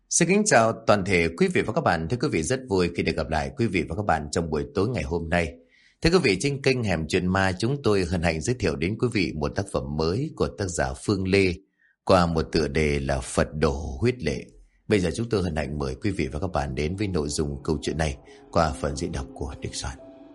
Xin kính chào toàn thể quý vị và các bạn. Thưa quý vị, rất vui khi được gặp lại quý vị và các bạn trong buổi tối ngày hôm nay. Thưa quý vị, trên kênh Hẻm Chuyện Ma, chúng tôi hân hạnh giới thiệu đến quý vị một tác phẩm mới của tác giả Phương Lê qua một tựa đề là Phật Đổ Huyết Lệ. Bây giờ chúng tôi hân hạnh mời quý vị và các bạn đến với nội dung câu chuyện này qua phần diễn đọc của Đức Soạn.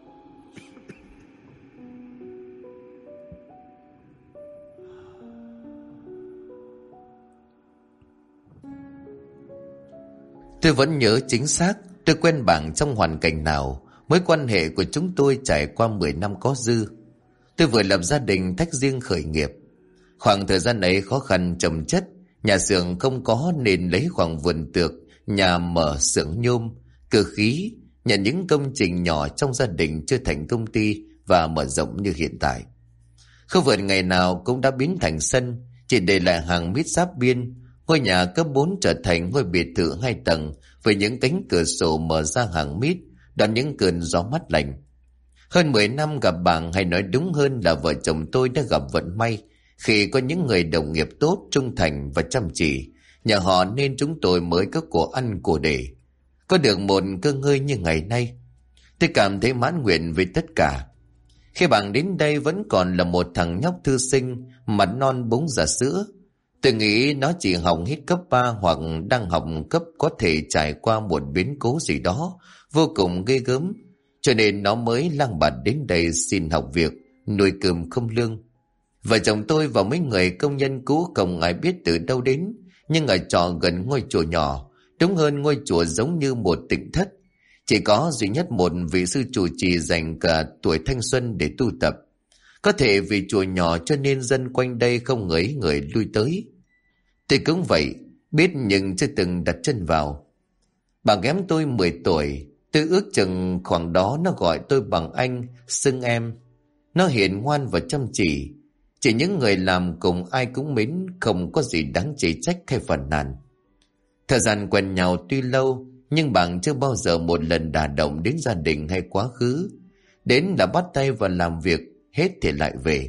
Tôi vẫn nhớ chính xác tôi quen bạn trong hoàn cảnh nào. Mối quan hệ của chúng tôi trải qua 10 năm có dư. Tôi vừa lập gia đình tách riêng khởi nghiệp. Khoảng thời gian ấy khó khăn chồng chất. Nhà xưởng không có nên lấy khoảng vườn tược, nhà mở xưởng nhôm, cơ khí, nhận những công trình nhỏ trong gia đình chưa thành công ty và mở rộng như hiện tại. Khu vườn ngày nào cũng đã biến thành sân, chỉ để lại hàng mít giáp biên. Ngôi nhà cấp 4 trở thành ngôi biệt thự 2 tầng với những cánh cửa sổ mở ra hàng mít, đón những cơn gió mát lành. Hơn 10 năm gặp bạn, hay nói đúng hơn là vợ chồng tôi đã gặp vận may khi có những người đồng nghiệp tốt, trung thành và chăm chỉ. Nhờ họ nên chúng tôi mới có của ăn của để, có được một cơ ngơi như ngày nay. Tôi cảm thấy mãn nguyện với tất cả. Khi bạn đến đây vẫn còn là một thằng nhóc thư sinh, mặt non búng ra sữa. Tôi nghĩ nó chỉ học hết cấp 3 hoặc đang học cấp, có thể trải qua một biến cố gì đó vô cùng ghê gớm, cho nên nó mới lang bạt đến đây xin học việc, nuôi cơm không lương. Vợ chồng tôi và mấy người công nhân cũ không ai biết từ đâu đến, nhưng ở trọ gần ngôi chùa nhỏ, đúng hơn ngôi chùa giống như một tịnh thất. Chỉ có duy nhất một vị sư trụ trì dành cả tuổi thanh xuân để tu tập. Có thể vì chùa nhỏ cho nên dân quanh đây không ngấy người lui tới. Tôi cũng vậy, biết nhưng chưa từng đặt chân vào. Bà ghém tôi 10 tuổi, tôi ước chừng khoảng đó nó gọi tôi bằng anh, xưng em. Nó hiền ngoan và chăm chỉ. Chỉ những người làm cùng ai cũng mến, không có gì đáng chê trách hay phàn nàn. Thời gian quen nhau tuy lâu, nhưng bạn chưa bao giờ một lần đả động đến gia đình hay quá khứ. Đến là bắt tay vào làm việc, hết thì lại về.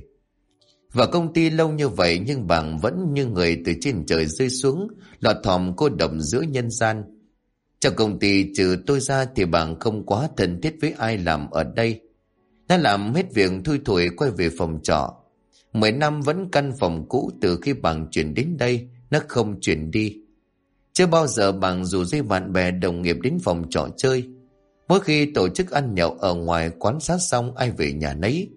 Vào công ty lâu như vậy nhưng bạn vẫn như người từ trên trời rơi xuống, lọt thỏm cô độc giữa nhân gian. Trong công ty trừ tôi ra thì bạn không quá thân thiết với ai làm ở đây. Nó làm hết việc thui thủi quay về phòng trọ. 10 năm vẫn căn phòng cũ, từ khi bạn chuyển đến đây, nó không chuyển đi. Chưa bao giờ bạn rủ dây bạn bè đồng nghiệp đến phòng trọ chơi. Mỗi khi tổ chức ăn nhậu ở ngoài quán sát xong ai về nhà nấy.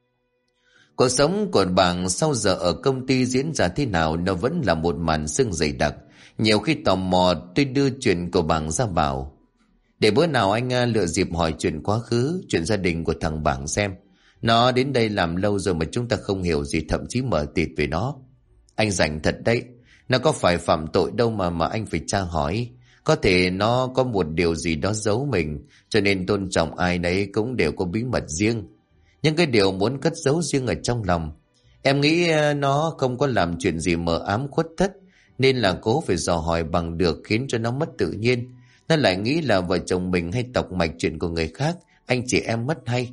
Cuộc sống của bạn sau giờ ở công ty diễn ra thế nào nó vẫn là một màn sương dày đặc. Nhiều khi tò mò tôi đưa chuyện của bạn ra bảo. Để bữa nào anh lựa dịp hỏi chuyện quá khứ, chuyện gia đình của thằng bạn xem. Nó đến đây làm lâu rồi mà chúng ta không hiểu gì, thậm chí mở tịt về nó. Anh rảnh thật đấy. Nó có phải phạm tội đâu mà anh phải tra hỏi. Có thể nó có một điều gì đó giấu mình, cho nên tôn trọng ai nấy cũng đều có bí mật riêng. Nhưng cái điều muốn cất giấu riêng ở trong lòng. Em nghĩ nó không có làm chuyện gì mờ ám khuất thất, nên là cố phải dò hỏi bằng được, khiến cho nó mất tự nhiên. Nó lại nghĩ là vợ chồng mình hay tọc mạch chuyện của người khác, anh chị em mất hay.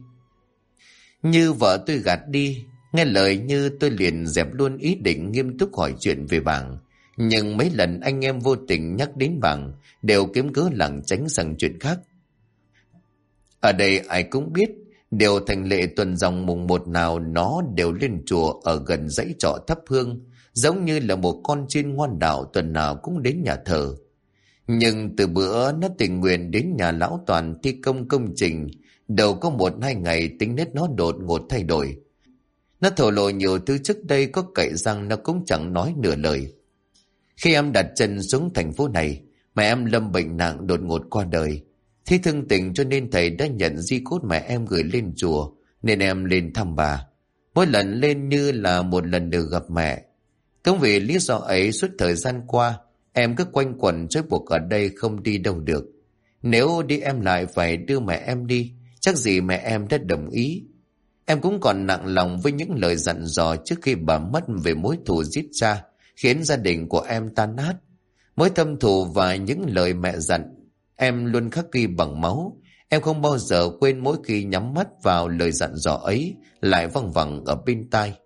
Như vợ tôi gạt đi, nghe lời Như tôi liền dẹp luôn ý định nghiêm túc hỏi chuyện về bạn. Nhưng mấy lần anh em vô tình nhắc đến bạn đều kiếm cớ lảng tránh sang chuyện khác. Ở đây ai cũng biết, đều thành lệ tuần dòng mùng 1 nào nó đều lên chùa ở gần dãy trọ thắp hương, giống như là một con chiên ngoan đạo tuần nào cũng đến nhà thờ. Nhưng từ bữa nó tình nguyện đến nhà lão Toàn thi công công trình, đâu có 1-2 ngày tính nết nó đột ngột thay đổi. Nó thổ lộ nhiều thứ trước đây có cậy rằng nó cũng chẳng nói nửa lời. Khi em đặt chân xuống thành phố này, mẹ em lâm bệnh nặng đột ngột qua đời. Thi thương tình cho nên thầy đã nhận di cốt mẹ em gửi lên chùa, nên em lên thăm bà. Mỗi lần lên như là một lần được gặp mẹ. Cũng vì lý do ấy suốt thời gian qua, em cứ quanh quẩn trói buộc ở đây không đi đâu được. Nếu đi em lại phải đưa mẹ em đi, chắc gì mẹ em đã đồng ý. Em cũng còn nặng lòng với những lời dặn dò trước khi bà mất về mối thù giết cha, khiến gia đình của em tan nát. Mối thâm thù và những lời mẹ dặn, em luôn khắc ghi bằng máu. Em không bao giờ quên, mỗi khi nhắm mắt vào lời dặn dò ấy lại văng vẳng ở bên tai.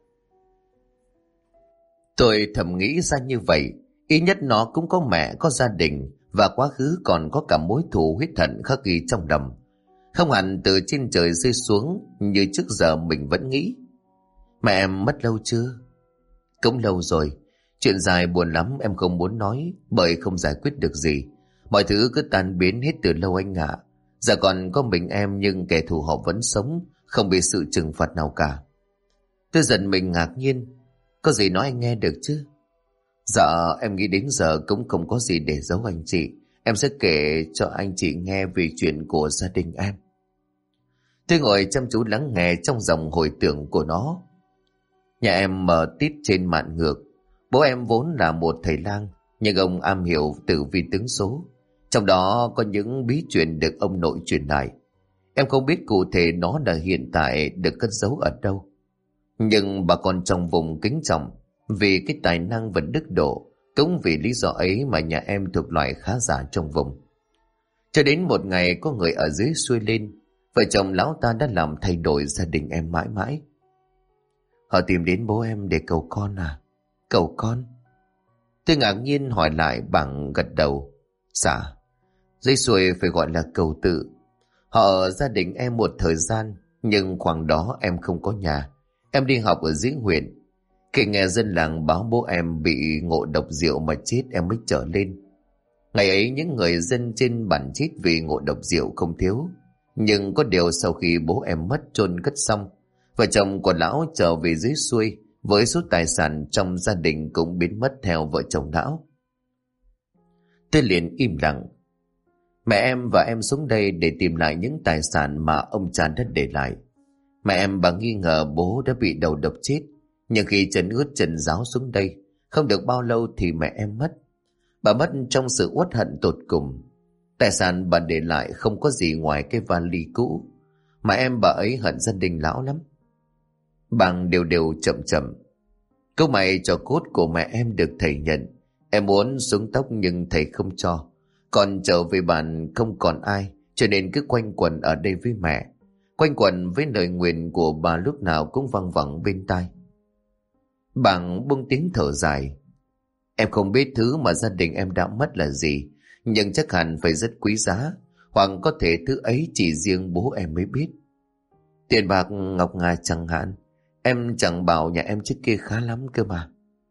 Tôi thầm nghĩ ra như vậy, ít nhất nó cũng có mẹ, có gia đình, và quá khứ còn có cả mối thù huyết hận khắc ghi trong lòng. Không hẳn từ trên trời rơi xuống như trước giờ mình vẫn nghĩ. Mẹ em mất lâu chưa? Cũng lâu rồi. Chuyện dài buồn lắm, em không muốn nói bởi không giải quyết được gì. Mọi thứ cứ tan biến hết từ lâu anh ạ. Giờ còn có mình em nhưng kẻ thù họ vẫn sống, không bị sự trừng phạt nào cả. Tôi giận mình ngạc nhiên. Có gì nói anh nghe được chứ? Dạ em nghĩ đến giờ cũng không có gì để giấu anh chị. Em sẽ kể cho anh chị nghe về chuyện của gia đình em. Tôi ngồi chăm chú lắng nghe trong dòng hồi tưởng của nó. Nhà em mở tít trên mạn ngược. Bố em vốn là một thầy lang, nhưng ông am hiểu tử vi tướng số. Trong đó có những bí truyền được ông nội truyền lại. Em không biết cụ thể nó là hiện tại được cất giấu ở đâu. Nhưng bà con trong vùng kính trọng vì cái tài năng và đức độ. Cũng vì lý do ấy mà nhà em thuộc loại khá giả trong vùng. Cho đến một ngày có người ở dưới xuôi lên, vợ chồng lão ta đã làm thay đổi gia đình em mãi mãi. Họ tìm đến bố em để cầu con à? Cầu con? Tôi ngạc nhiên hỏi lại bằng gật đầu. Dạ, dưới xuôi phải gọi là cầu tự. Họ ở gia đình em một thời gian, nhưng khoảng đó em không có nhà. Em đi học ở dưới huyện. Khi nghe dân làng báo bố em bị ngộ độc rượu mà chết em mới trở lên. Ngày ấy những người dân trên bản chết vì ngộ độc rượu không thiếu. Nhưng có điều sau khi bố em mất chôn cất xong, vợ chồng của lão trở về dưới xuôi với số tài sản trong gia đình cũng biến mất theo vợ chồng lão. Tôi liền im lặng. Mẹ em và em xuống đây để tìm lại những tài sản mà ông cha đã để lại. Mẹ em bà nghi ngờ bố đã bị đầu độc chết, nhưng khi chân ướt chân ráo xuống đây, không được bao lâu thì mẹ em mất. Bà mất trong sự uất hận tột cùng. Tài sản bà để lại không có gì ngoài cái vali cũ, mà em bà ấy hận gia đình lão lắm. Bằng đều đều chậm chậm. Câu mày cho cốt của mẹ em được thầy nhận. Em muốn xuống tóc nhưng thầy không cho. Còn trở về bàn không còn ai, cho nên cứ quanh quẩn ở đây với mẹ. Quanh quẩn với lời nguyền của bà lúc nào cũng văng vẳng bên tai. Bằng buông tiếng thở dài. Em không biết thứ mà gia đình em đã mất là gì, nhưng chắc hẳn phải rất quý giá, hoặc có thể thứ ấy chỉ riêng bố em mới biết. Tiền bạc ngọc ngà chẳng hạn. Em chẳng bảo nhà em trước kia khá lắm cơ mà.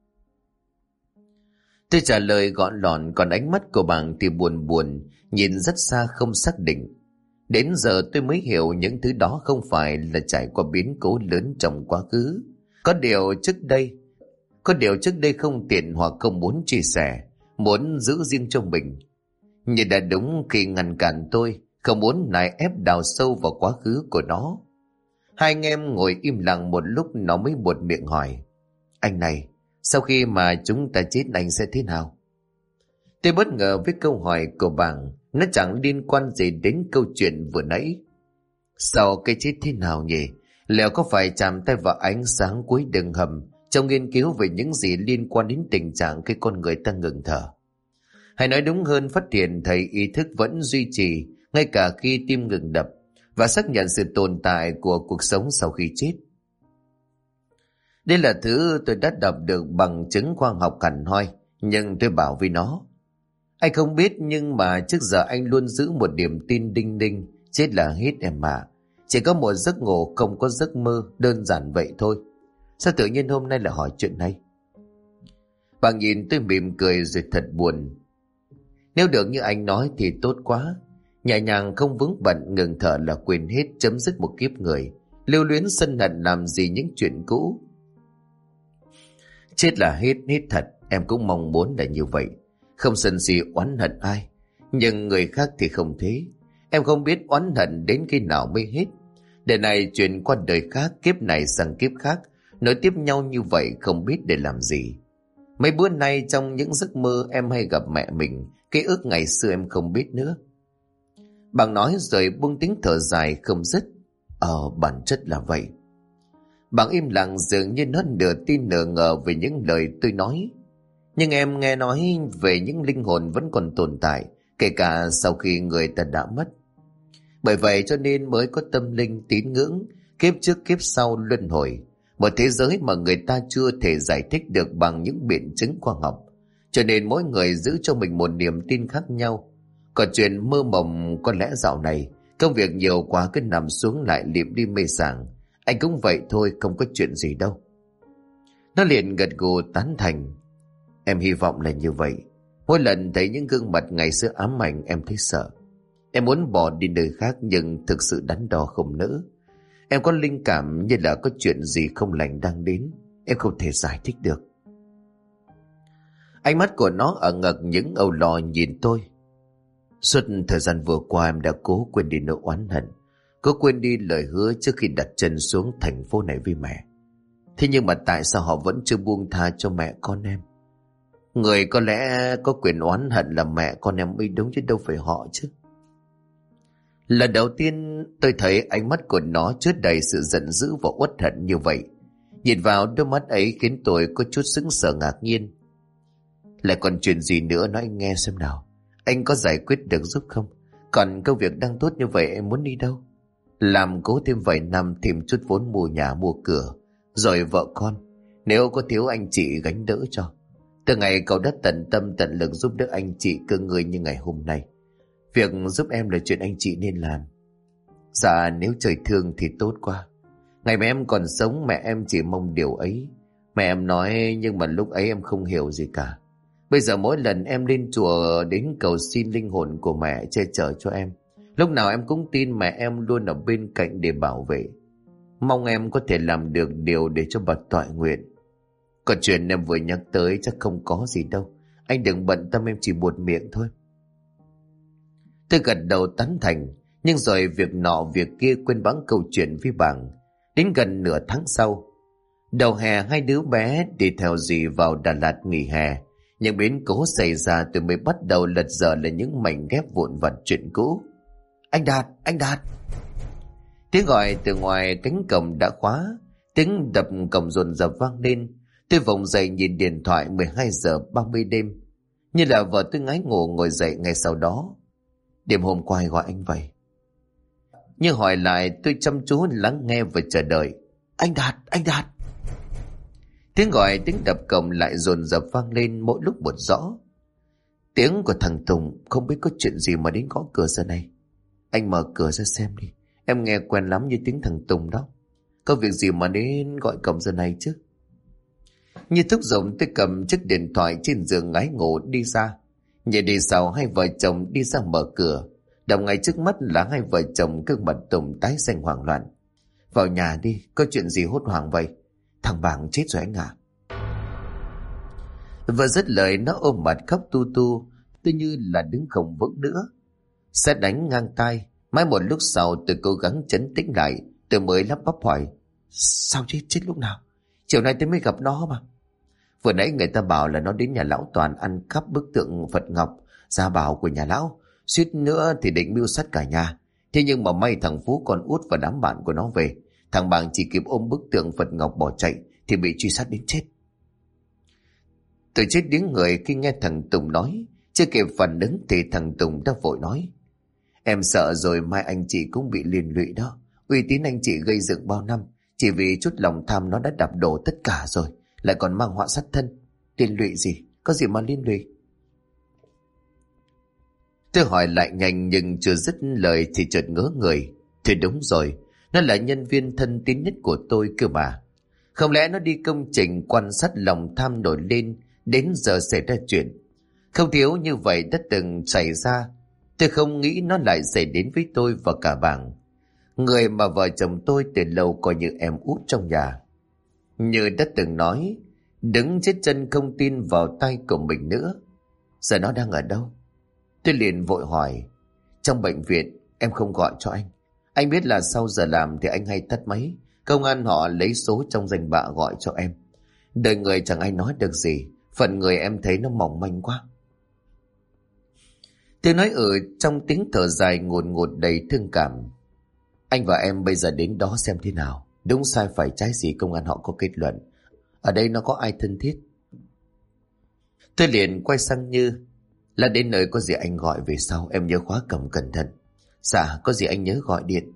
Tôi trả lời gọn lọn, còn ánh mắt của bạn thì buồn buồn, nhìn rất xa không xác định. Đến giờ tôi mới hiểu những thứ đó không phải là trải qua biến cố lớn trong quá khứ. Có điều trước đây không tiện hoặc không muốn chia sẻ, muốn giữ riêng cho mình. Nhưng đã đúng khi ngăn cản tôi, không muốn nài ép đào sâu vào quá khứ của nó. Hai anh em ngồi im lặng một lúc, nó mới buột miệng hỏi. Anh này, sau khi mà chúng ta chết anh sẽ thế nào? Tôi bất ngờ với câu hỏi của bạn. Nó chẳng liên quan gì đến câu chuyện vừa nãy. Sau cái chết thế nào nhỉ? Liệu có phải chạm tay vào ánh sáng cuối đường hầm trong nghiên cứu về những gì liên quan đến tình trạng khi con người ta ngừng thở? Hay nói đúng hơn, phát hiện thấy ý thức vẫn duy trì ngay cả khi tim ngừng đập, và xác nhận sự tồn tại của cuộc sống sau khi chết. Đây là thứ tôi đã đọc được bằng chứng khoa học hẳn hoi, nhưng tôi bảo với nó. Anh không biết, nhưng mà trước giờ anh luôn giữ một niềm tin đinh ninh, chết là hết em mà. Chỉ có một giấc ngủ, không có giấc mơ, đơn giản vậy thôi. Sao tự nhiên hôm nay lại hỏi chuyện này? Bà nhìn tôi mỉm cười rồi thật buồn. Nếu được như anh nói thì tốt quá. Nhẹ nhàng không vướng bận, ngừng thở là quên hết, chấm dứt một kiếp người. Lưu luyến sân hận làm gì những chuyện cũ. Chết là hết thật, em cũng mong muốn là như vậy. Không sân si oán hận ai, nhưng người khác thì không thế. Em không biết oán hận đến khi nào mới hết. Đời này chuyển qua đời khác, kiếp này sang kiếp khác, nối tiếp nhau như vậy không biết để làm gì. Mấy bữa nay trong những giấc mơ em hay gặp mẹ mình, ký ức ngày xưa em không biết nữa. Bạn nói rồi buông tiếng thở dài không dứt. Bản chất là vậy. Bạn im lặng dường như nó nửa tin nửa ngờ về những lời tôi nói. Nhưng em nghe nói về những linh hồn vẫn còn tồn tại, kể cả sau khi người ta đã mất. Bởi vậy cho nên mới có tâm linh tín ngưỡng, kiếp trước kiếp sau luân hồi. Một thế giới mà người ta chưa thể giải thích được bằng những biện chứng khoa học. cho nên mỗi người giữ cho mình một niềm tin khác nhau. Còn chuyện mơ mộng có lẽ dạo này công việc nhiều quá cứ nằm xuống lại liệm đi mê sảng. Anh cũng vậy thôi, không có chuyện gì đâu. Nó liền gật gù tán thành. Em hy vọng là như vậy. Mỗi lần thấy những gương mặt ngày xưa ám ảnh em thấy sợ. Em muốn bỏ đi nơi khác nhưng thực sự đắn đo không nỡ. Em có linh cảm như là có chuyện gì không lành đang đến. Em không thể giải thích được. Ánh mắt của nó ở ngực những âu lo nhìn tôi. Suốt thời gian vừa qua em đã cố quên đi nỗi oán hận, cố quên đi lời hứa trước khi đặt chân xuống thành phố này với mẹ. Thế nhưng mà tại sao họ vẫn chưa buông tha cho mẹ con em? Người có lẽ có quyền oán hận là mẹ con em mới đúng chứ đâu phải họ chứ. Lần đầu tiên tôi thấy ánh mắt của nó chứa đầy sự giận dữ và uất hận như vậy. Nhìn vào đôi mắt ấy khiến tôi có chút sững sờ ngạc nhiên. Lại còn chuyện gì nữa nói anh nghe xem nào. Anh có giải quyết được giúp không? Còn công việc đang tốt như vậy em muốn đi đâu? Làm cố thêm vài năm thêm chút vốn mua nhà mua cửa. Rồi vợ con. Nếu có thiếu anh chị gánh đỡ cho. Từ ngày cậu đã tận tâm tận lực giúp đỡ anh chị cơ người như ngày hôm nay. Việc giúp em là chuyện anh chị nên làm. Dạ nếu trời thương thì tốt quá. Ngày mà em còn sống mẹ em chỉ mong điều ấy. Mẹ em nói nhưng mà lúc ấy em không hiểu gì cả. Bây giờ mỗi lần em lên chùa đến cầu xin linh hồn của mẹ che chở cho em. Lúc nào em cũng tin mẹ em luôn ở bên cạnh để bảo vệ. Mong em có thể làm được điều để cho bà toại nguyện. Còn chuyện em vừa nhắc tới chắc không có gì đâu. Anh đừng bận tâm, em chỉ buột miệng thôi. Tôi gật đầu tán thành. Nhưng rồi việc nọ việc kia quên bẵng câu chuyện với bảng. Đến gần nửa tháng sau, đầu hè hai đứa bé đi theo dì vào Đà Lạt nghỉ hè. Nhưng biến cố xảy ra tôi mới bắt đầu lật dở là những mảnh ghép vụn vặt chuyện cũ. Anh Đạt, anh Đạt. Tiếng gọi từ ngoài cánh cổng đã khóa. Tiếng đập cổng dồn dập vang lên. Tôi vùng dậy nhìn điện thoại 12 giờ 30 đêm. Như là vợ tôi ngái ngủ ngồi dậy ngay sau đó. Đêm hôm qua gọi anh vậy. Nhưng hỏi lại tôi chăm chú lắng nghe và chờ đợi. Anh Đạt, anh Đạt. Tiếng gọi tiếng đập cổng lại dồn dập vang lên mỗi lúc một rõ. Tiếng của thằng Tùng, không biết có chuyện gì mà đến gõ cửa giờ này. Anh mở cửa ra xem đi. Em nghe quen lắm như tiếng thằng Tùng đó. Có việc gì mà đến gọi cổng giờ này chứ? Như thúc giục tôi cầm chiếc điện thoại trên giường ngái ngủ đi ra. Nhảy đi sau hai vợ chồng đi ra mở cửa. Đập ngay trước mắt là hai vợ chồng gương mặt Tùng tái xanh hoảng loạn. Vào nhà đi, có chuyện gì hốt hoảng vậy? Thằng Bảng chết rồi anh à? Vừa dứt lời nó ôm mặt khóc tu tu. Tôi như là đứng không vững nữa. Sét đánh ngang tai. Mãi một lúc sau tôi cố gắng trấn tĩnh lại. Tôi mới lắp bắp hỏi. Sao chết lúc nào? Chiều nay tôi mới gặp nó mà. Vừa nãy người ta bảo là nó đến nhà lão Toàn ăn cắp bức tượng Phật Ngọc gia bảo của nhà lão. Suýt nữa thì định mưu sát cả nhà. Thế nhưng mà may thằng Phú con út và đám bạn của nó về. Thằng Bàng chỉ kịp ôm bức tượng Phật Ngọc bỏ chạy thì bị truy sát đến chết. Tôi chết điếng người khi nghe thằng Tùng nói. Chưa kịp phản ứng thì thằng Tùng đã vội nói. Em sợ rồi mai anh chị cũng bị liên lụy đó. Uy tín anh chị gây dựng bao năm. Chỉ vì chút lòng tham nó đã đạp đổ tất cả rồi. Lại còn mang họa sát thân. Liên lụy gì? Có gì mà liên lụy? Tôi hỏi lại nhanh nhưng chưa dứt lời thì chợt ngớ người. Thì đúng rồi. Nó là nhân viên thân tín nhất của tôi cơ mà. Không lẽ nó đi công trình quan sát lòng tham nổi lên đến giờ xảy ra chuyện? Không thiếu như vậy đã từng xảy ra. Tôi không nghĩ nó lại xảy đến với tôi và cả Bảng. Người mà vợ chồng tôi từ lâu coi như em út trong nhà. Như đã từng nói, đứng chết chân không tin vào tay của mình nữa. Giờ nó đang ở đâu? Tôi liền vội hỏi. Trong bệnh viện, em không gọi cho anh. Anh biết là sau giờ làm thì anh hay tắt máy. Công an họ lấy số trong danh bạ gọi cho em. Đời người chẳng ai nói được gì. Phần người em thấy nó mỏng manh quá. Tôi nói trong tiếng thở dài ngùn ngụt đầy thương cảm. Anh và em bây giờ đến đó xem thế nào. Đúng sai phải trái gì công an họ có kết luận. Ở đây nó có ai thân thiết? Tôi liền quay sang Như. Là đến nơi có gì anh gọi về sau. Em nhớ khóa cổng cẩn thận. Dạ có gì anh nhớ gọi điện.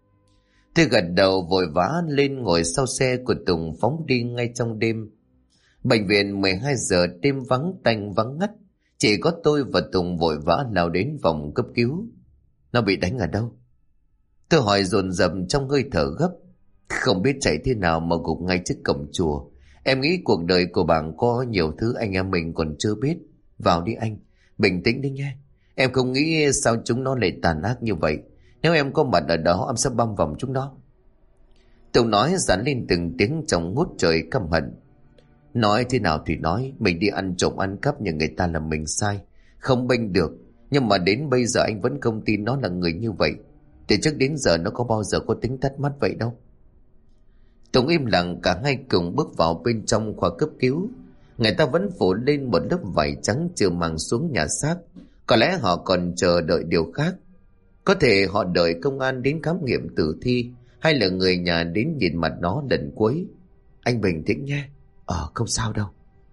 Tôi gật đầu vội vã lên ngồi sau xe của Tùng phóng đi ngay trong đêm. Bệnh viện 12 giờ đêm vắng tanh vắng ngắt. Chỉ có tôi và Tùng vội vã lao đến phòng cấp cứu. Nó bị đánh ở đâu? Tôi hỏi dồn dập trong hơi thở gấp. Không biết chạy thế nào mà gục ngay trước cổng chùa. Em nghĩ cuộc đời của bạn có nhiều thứ anh em mình còn chưa biết. Vào đi anh, bình tĩnh đi nghe. Em không nghĩ sao chúng nó lại tàn ác như vậy. Nếu em có mặt ở đó em sẽ băm vòng chúng nó. Tùng nói dán lên từng tiếng trong ngút trời căm hận. Nói thế nào thì nói, mình đi ăn trộm ăn cắp nhà người ta là mình sai, không bênh được. Nhưng mà đến bây giờ anh vẫn không tin nó là người như vậy. Từ trước đến giờ nó có bao giờ có tính tắt mắt vậy đâu. Tùng im lặng, cả hai cùng bước vào bên trong khoa cấp cứu. Người ta vẫn phủ lên một lớp vải trắng chưa mang xuống nhà xác. Có lẽ họ còn chờ đợi điều khác. Có thể họ đợi công an đến khám nghiệm tử thi, hay là người nhà đến nhìn mặt nó lần cuối. Anh bình tĩnh nhé. Không sao đâu.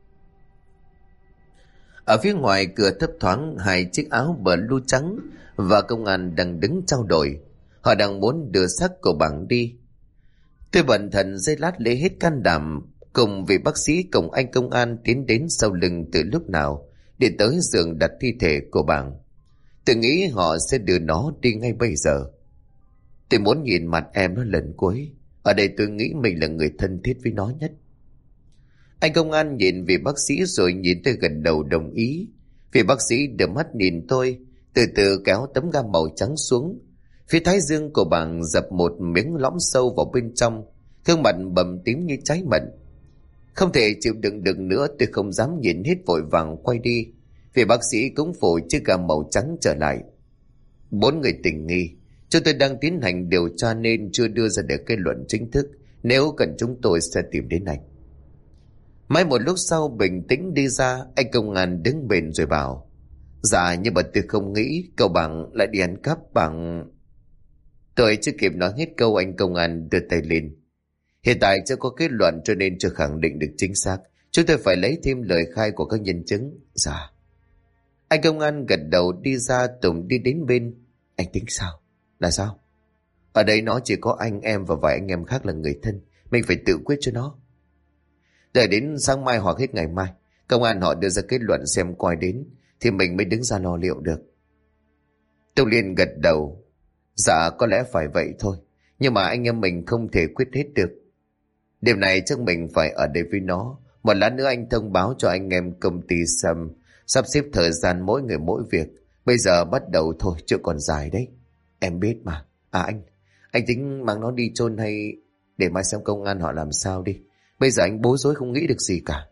Ở phía ngoài cửa thấp thoáng hai chiếc áo blue trắng và công an đang đứng trao đổi. Họ đang muốn đưa xác của bạn đi. Tôi bận thần giây lát lấy hết can đảm cùng vị bác sĩ cùng anh công an tiến đến sau lưng từ lúc nào để tới giường đặt thi thể của bạn. Tôi nghĩ họ sẽ đưa nó đi ngay bây giờ. Tôi muốn nhìn mặt em nó lần cuối. Ở đây tôi nghĩ mình là người thân thiết với nó nhất. Anh công an nhìn vị bác sĩ rồi nhìn tôi gật đầu đồng ý. Vị bác sĩ đưa mắt nhìn tôi, từ từ kéo tấm ga màu trắng xuống. Phía thái dương của bạn dập một miếng lõm sâu vào bên trong, gương mặt bầm tím như cháy mận. Không thể chịu đựng được nữa, tôi không dám nhìn hết, vội vàng quay đi. Vị bác sĩ cũng phủ chiếc ga màu trắng trở lại. 4 người tình nghi. Chúng tôi đang tiến hành điều tra nên chưa đưa ra được kết luận chính thức. Nếu cần chúng tôi sẽ tìm đến anh. Mãi một lúc sau bình tĩnh đi ra, anh công an đứng bên rồi bảo: Dạ, nhưng mà tôi không nghĩ cậu bạn lại đi ăn cắp bằng... Tôi chưa kịp nói hết câu, anh công an đưa tay lên. Hiện tại chưa có kết luận cho nên chưa khẳng định được chính xác. Chúng tôi phải lấy thêm lời khai của các nhân chứng. Dạ. Anh công an gật đầu đi ra. Tùng đi đến bên. Anh tính sao? Là sao? Ở đây nó chỉ có anh em và vài anh em khác là người thân. Mình phải tự quyết cho nó. Đợi đến sáng mai hoặc hết ngày mai, công an họ đưa ra kết luận xem coi đến thì mình mới đứng ra lo liệu được. Tùng liền gật đầu. Dạ, có lẽ phải vậy thôi. Nhưng mà anh em mình không thể quyết hết được. Đêm này chắc mình phải ở đây với nó. Một lát nữa anh thông báo cho anh em công ty Sâm sắp xếp thời gian mỗi người mỗi việc. Bây giờ bắt đầu thôi, chưa còn dài đấy. Em biết mà. Anh tính mang nó đi chôn hay để mai xem công an họ làm sao đi. Bây giờ anh bối rối không nghĩ được gì cả.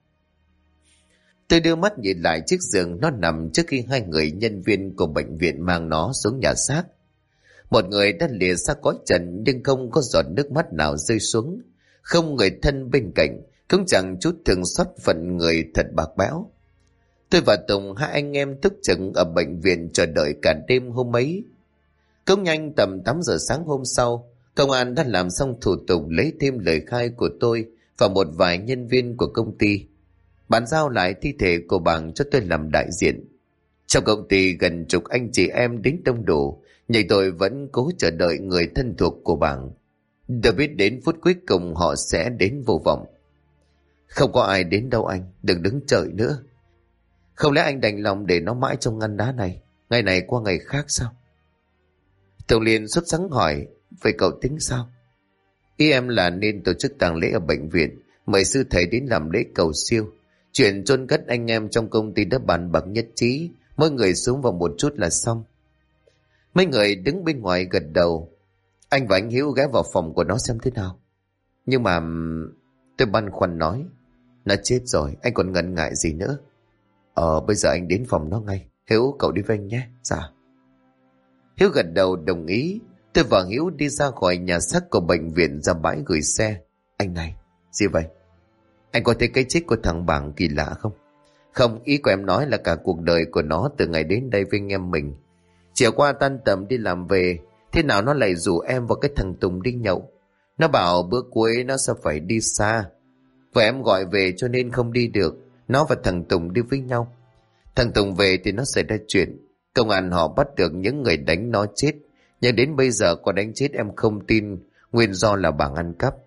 Tôi đưa mắt nhìn lại chiếc giường nó nằm trước khi hai người nhân viên của bệnh viện mang nó xuống nhà xác. Một người đã lìa xa cõi trần nhưng không có giọt nước mắt nào rơi xuống. Không người thân bên cạnh, cũng chẳng chút thương xót phận người thật bạc bẽo. Tôi và Tùng, hai anh em thức trực ở bệnh viện chờ đợi cả đêm hôm ấy. Cũng nhanh tầm 8 giờ sáng hôm sau, công an đã làm xong thủ tục lấy thêm lời khai của tôi và một vài nhân viên của công ty. Bàn giao lại thi thể của bạn cho tôi làm đại diện. Trong công ty gần chục anh chị em đến đông đủ, nhưng tôi vẫn cố chờ đợi người thân thuộc của bạn. Tôi biết đến phút cuối cùng họ sẽ đến vô vọng. Không có ai đến đâu anh, đừng đứng chờ nữa. Không lẽ anh đành lòng để nó mãi trong ngăn đá này, ngày này qua ngày khác sao? Tùng liền sốt sắng hỏi, vậy cậu tính sao? Ý em là nên tổ chức tang lễ ở bệnh viện, mời sư thầy đến làm lễ cầu siêu. Chuyện chôn cất anh em trong công ty đã bàn bạc nhất trí, mỗi người xuống vào một chút là xong. Mấy người đứng bên ngoài gật đầu. Anh và anh Hiếu ghé vào phòng của nó xem thế nào. Nhưng mà... Tôi băn khoăn nói, nó chết rồi, anh còn ngần ngại gì nữa. Bây giờ anh đến phòng nó ngay. Hiếu, cậu đi với anh nhé. Dạ. Hiếu gật đầu đồng ý. Tôi và Hiếu đi ra khỏi nhà xác của bệnh viện ra bãi gửi xe. Anh này, gì vậy? Anh có thấy cái chết của thằng Bảng kỳ lạ không? Không, ý của em nói là cả cuộc đời của nó từ ngày đến đây với anh em mình. Chiều qua tan tầm đi làm về, thế nào nó lại rủ em và cái thằng Tùng đi nhậu. Nó bảo bữa cuối nó sẽ phải đi xa. Và em gọi về cho nên không đi được. Nó và thằng Tùng đi với nhau. Thằng Tùng về thì nó xảy ra chuyện. Công an họ bắt được những người đánh nó chết. Nhưng đến bây giờ có đánh chết em không tin. Nguyên do là Bảng ăn cắp.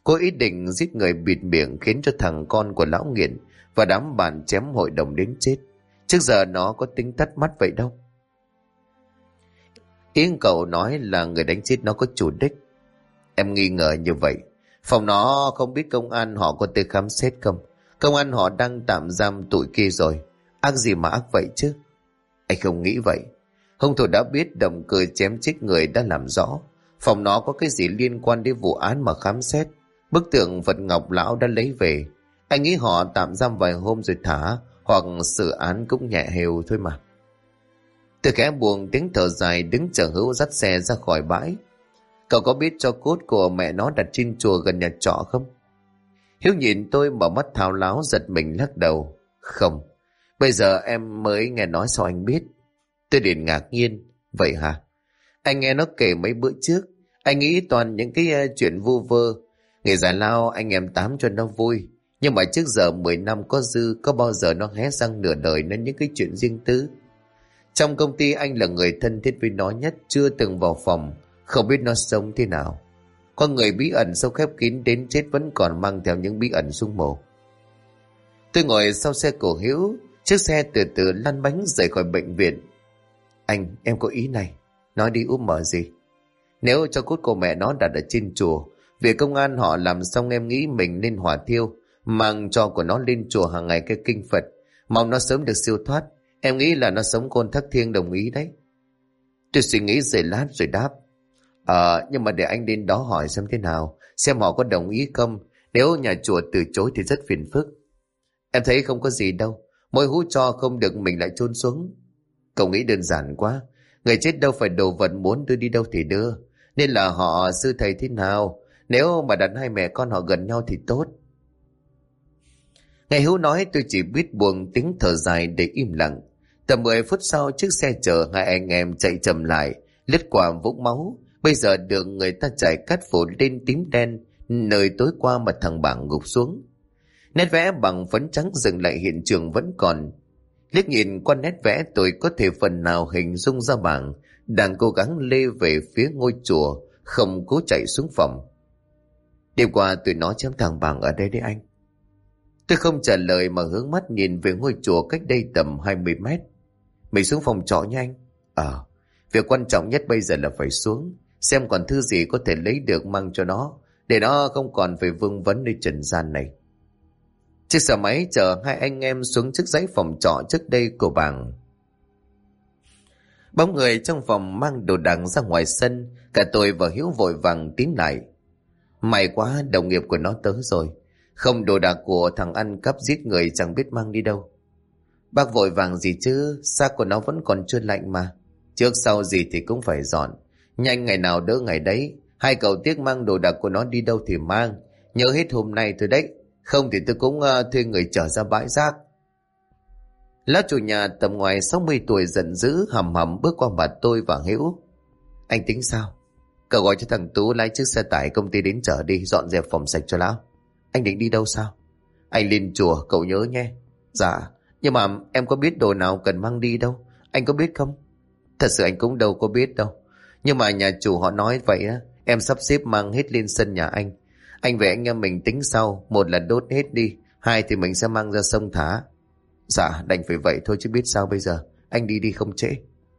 Cô ý định giết người bịt miệng, khiến cho thằng con của lão nghiện và đám bạn chém hội đồng đến chết. Trước giờ nó có tính tắt mắt vậy đâu. Ý cậu nói là người đánh chết nó có chủ đích. Em nghi ngờ như vậy. Phòng nó không biết công an họ có tới khám xét không? Công an họ đang tạm giam tụi kia rồi. Ác gì mà ác vậy chứ? Anh không nghĩ vậy. Hung thủ đã biết động cơ chém chết người đã làm rõ. Phòng nó có cái gì liên quan đến vụ án mà khám xét? Bức tượng Phật Ngọc lão đã lấy về. Anh nghĩ họ tạm giam vài hôm rồi thả, hoặc xử án cũng nhẹ hều thôi mà. Từ khẽ buông tiếng thở dài, đứng chờ Hữu dắt xe ra khỏi bãi. Cậu có biết cho cốt của mẹ nó đặt trên chùa gần nhà trọ không? Hiếu nhìn tôi mở mắt thao láo, giật mình lắc đầu. Không, bây giờ em mới nghe nói, sao anh biết? Tôi liền ngạc nhiên. Vậy hả? Anh nghe nó kể mấy bữa trước. Anh nghĩ toàn những cái chuyện vu vơ. Nghề giải lao anh em tám cho nó vui. Nhưng mà trước giờ 10 năm có dư, có bao giờ nó hé răng nửa đời nên những cái chuyện riêng tư. Trong công ty anh là người thân thiết với nó nhất, chưa từng vào phòng, không biết nó sống thế nào. Con người bí ẩn sâu khép kín đến chết vẫn còn mang theo những bí ẩn sung mồ. Tôi ngồi sau xe của Hiếu, chiếc xe từ từ lăn bánh rời khỏi bệnh viện. Anh, em có ý này. Nói đi úp mở gì? Nếu cho cốt của mẹ nó đặt ở trên chùa, việc công an họ làm xong em nghĩ mình nên hỏa thiêu, mang cho của nó lên chùa hàng ngày cái kinh Phật, mong nó sớm được siêu thoát. Em nghĩ là nó sống côn thác thiêng đồng ý đấy. Tôi suy nghĩ giây lát rồi đáp. Nhưng mà để anh đến đó hỏi xem thế nào, xem họ có đồng ý không. Nếu nhà chùa từ chối thì rất phiền phức. Em thấy không có gì đâu, mỗi hú cho không được mình lại chôn xuống. Cậu nghĩ đơn giản quá. Người chết đâu phải đồ vật muốn đưa đi đâu thì đưa. Nên là họ sư thầy thế nào, nếu mà đặt hai mẹ con họ gần nhau thì tốt. Nghe Hiếu nói tôi chỉ biết buông tiếng thở dài để im lặng. Tầm 10 phút sau, chiếc xe chở hai anh em chạy chậm lại, lướt qua vũng máu. Bây giờ đường người ta chạy cát phủ lên tím đen, nơi tối qua mà thằng Bảng gục xuống. Nét vẽ bằng phấn trắng dừng lại hiện trường vẫn còn. Liếc nhìn qua nét vẽ tôi có thể phần nào hình dung ra Bảng đang cố gắng lê về phía ngôi chùa, không cố chạy xuống phòng. Đêm qua tụi nó chém thằng Bảng ở đây đấy anh. Tôi không trả lời mà hướng mắt nhìn về ngôi chùa cách đây tầm 20 mét. Mình xuống phòng trọ nha anh. Việc quan trọng nhất bây giờ là phải xuống, xem còn thứ gì có thể lấy được mang cho nó, để nó không còn phải vương vấn nơi trần gian này. Chiếc xe máy chở hai anh em xuống trước dãy phòng trọ trước đây của Bảng. Bóng người trong phòng mang đồ đạc ra ngoài sân, cả tôi và Hiếu vội vàng tín lại. May quá, đồng nghiệp của nó tới rồi. Không đồ đạc của thằng ăn cắp giết người chẳng biết mang đi đâu. Bác vội vàng gì chứ, xác của nó vẫn còn chưa lạnh mà. Trước sau gì thì cũng phải dọn. Nhanh ngày nào đỡ ngày đấy. Hai cậu tiếc mang đồ đạc của nó đi đâu thì mang. Nhớ hết hôm nay thôi đấy. Không thì tôi cũng thuê người chở ra bãi rác. Lão chủ nhà tầm ngoài 60 tuổi giận dữ hầm hầm bước qua mặt tôi và Hiếu. Anh tính sao? Cậu gọi cho thằng Tú lái chiếc xe tải công ty đến chở đi, dọn dẹp phòng sạch cho lão. Anh định đi đâu sao? Anh lên chùa, cậu nhớ nhé. Dạ, nhưng mà em có biết đồ nào cần mang đi đâu. Anh có biết không? Thật sự anh cũng đâu có biết đâu. Nhưng mà nhà chủ họ nói vậy á, em sắp xếp mang hết lên sân nhà anh. Anh về anh em mình tính sau, một là đốt hết đi, hai thì mình sẽ mang ra sông thả. Dạ, đành phải vậy thôi chứ biết sao bây giờ. Anh đi đi không trễ.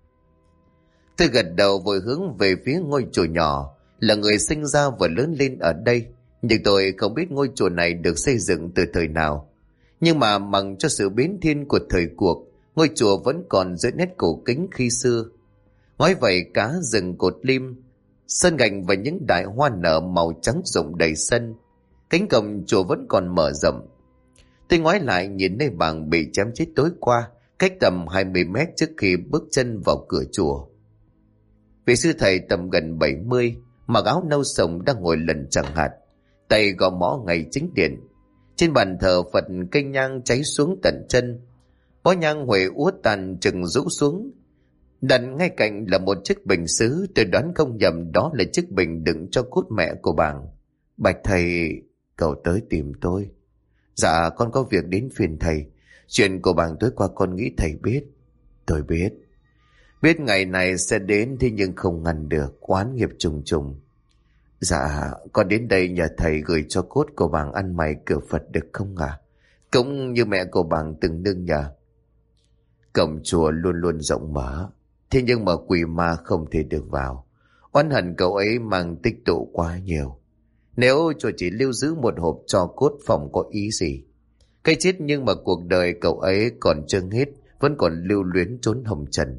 Tôi gật đầu vội hướng về phía ngôi chùa nhỏ. Là người sinh ra và lớn lên ở đây, nhưng tôi không biết ngôi chùa này được xây dựng từ thời nào. Nhưng mà bằng cho sự biến thiên của thời cuộc, ngôi chùa vẫn còn giữ nét cổ kính khi xưa. Ngói vảy cá rừng cột lim, sân gạch và những đại hoa nở màu trắng rụng đầy sân. Cánh cổng chùa vẫn còn mở rộng. Tôi ngoái lại nhìn nơi Bảng bị chém chết tối qua, cách tầm 20 mét trước khi bước chân vào cửa chùa. Vị sư thầy tầm gần 70, mặc áo nâu sồng đang ngồi lần chẳng hạt, tay gõ mõ ngày chính điện. Trên bàn thờ Phật cây nhang cháy xuống tận chân, bó nhang huệ úa tàn chừng rũ xuống. Đặt ngay cạnh là một chiếc bình sứ, tôi đoán không nhầm đó là chiếc bình đựng cho cốt mẹ của Bảng. Bạch thầy, cậu tới tìm tôi. Dạ, con có việc đến phiền thầy. Chuyện của Bảng tối qua con nghĩ thầy biết. Tôi biết. Biết ngày này sẽ đến, thế nhưng không ngăn được, oán nghiệp trùng trùng. Dạ, con đến đây nhờ thầy gửi cho cốt của bảng ăn mày cửa Phật được không ạ? Cũng như mẹ của bảng từng nương nhờ. Cổng chùa luôn luôn rộng mở, thế nhưng mà quỷ ma không thể được vào. Oán hận cậu ấy mang tích tụ quá nhiều. Nếu chùa chỉ lưu giữ một hộp tro cốt phòng có ý gì? Cái chết nhưng mà cuộc đời cậu ấy còn chưa hết, vẫn còn lưu luyến trốn hồng trần.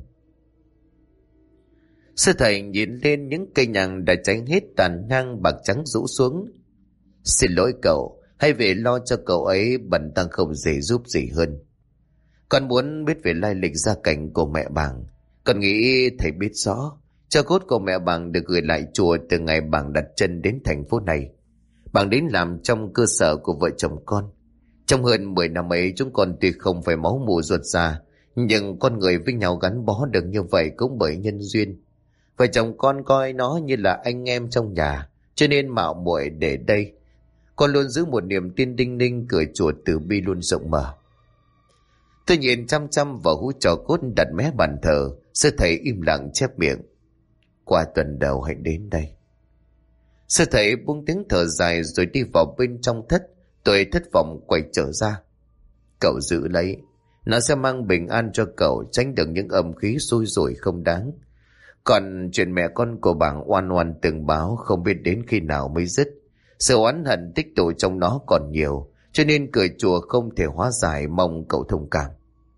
Sư thầy nhìn lên những cây nhang đã cháy hết tàn nhang bạc trắng rũ xuống. Xin lỗi cậu, hãy về lo cho cậu ấy, bần tăng không dễ giúp gì hơn. Con muốn biết về lai lịch gia cảnh của mẹ bàng. Con nghĩ thầy biết rõ. Tro cốt của mẹ bàng được gửi lại chùa từ ngày bàng đặt chân đến thành phố này. Bàng đến làm trong cơ sở của vợ chồng con. Trong hơn 10 năm ấy, chúng con tuy không phải máu mủ ruột già, nhưng con người với nhau gắn bó được như vậy cũng bởi nhân duyên. Vợ chồng con coi nó như là anh em trong nhà, cho nên mạo muội để đây. Con luôn giữ một niềm tin đinh ninh, cửa chùa từ bi luôn rộng mở. Tôi nhìn chăm chăm vào hũ tro cốt đặt mé bàn thờ. Sư thầy im lặng chép miệng. Qua tuần đầu hãy đến đây. Sư thầy buông tiếng thở dài rồi đi vào bên trong thất. Tôi thất vọng quay trở ra. Cậu giữ lấy, nó sẽ mang bình an cho cậu, tránh được những âm khí xui rủi không đáng. Còn chuyện mẹ con của bảng oan oan từng báo không biết đến khi nào mới dứt. Sự oán hận tích tụ trong nó còn nhiều, cho nên cửa chùa không thể hóa giải, mong cậu thông cảm.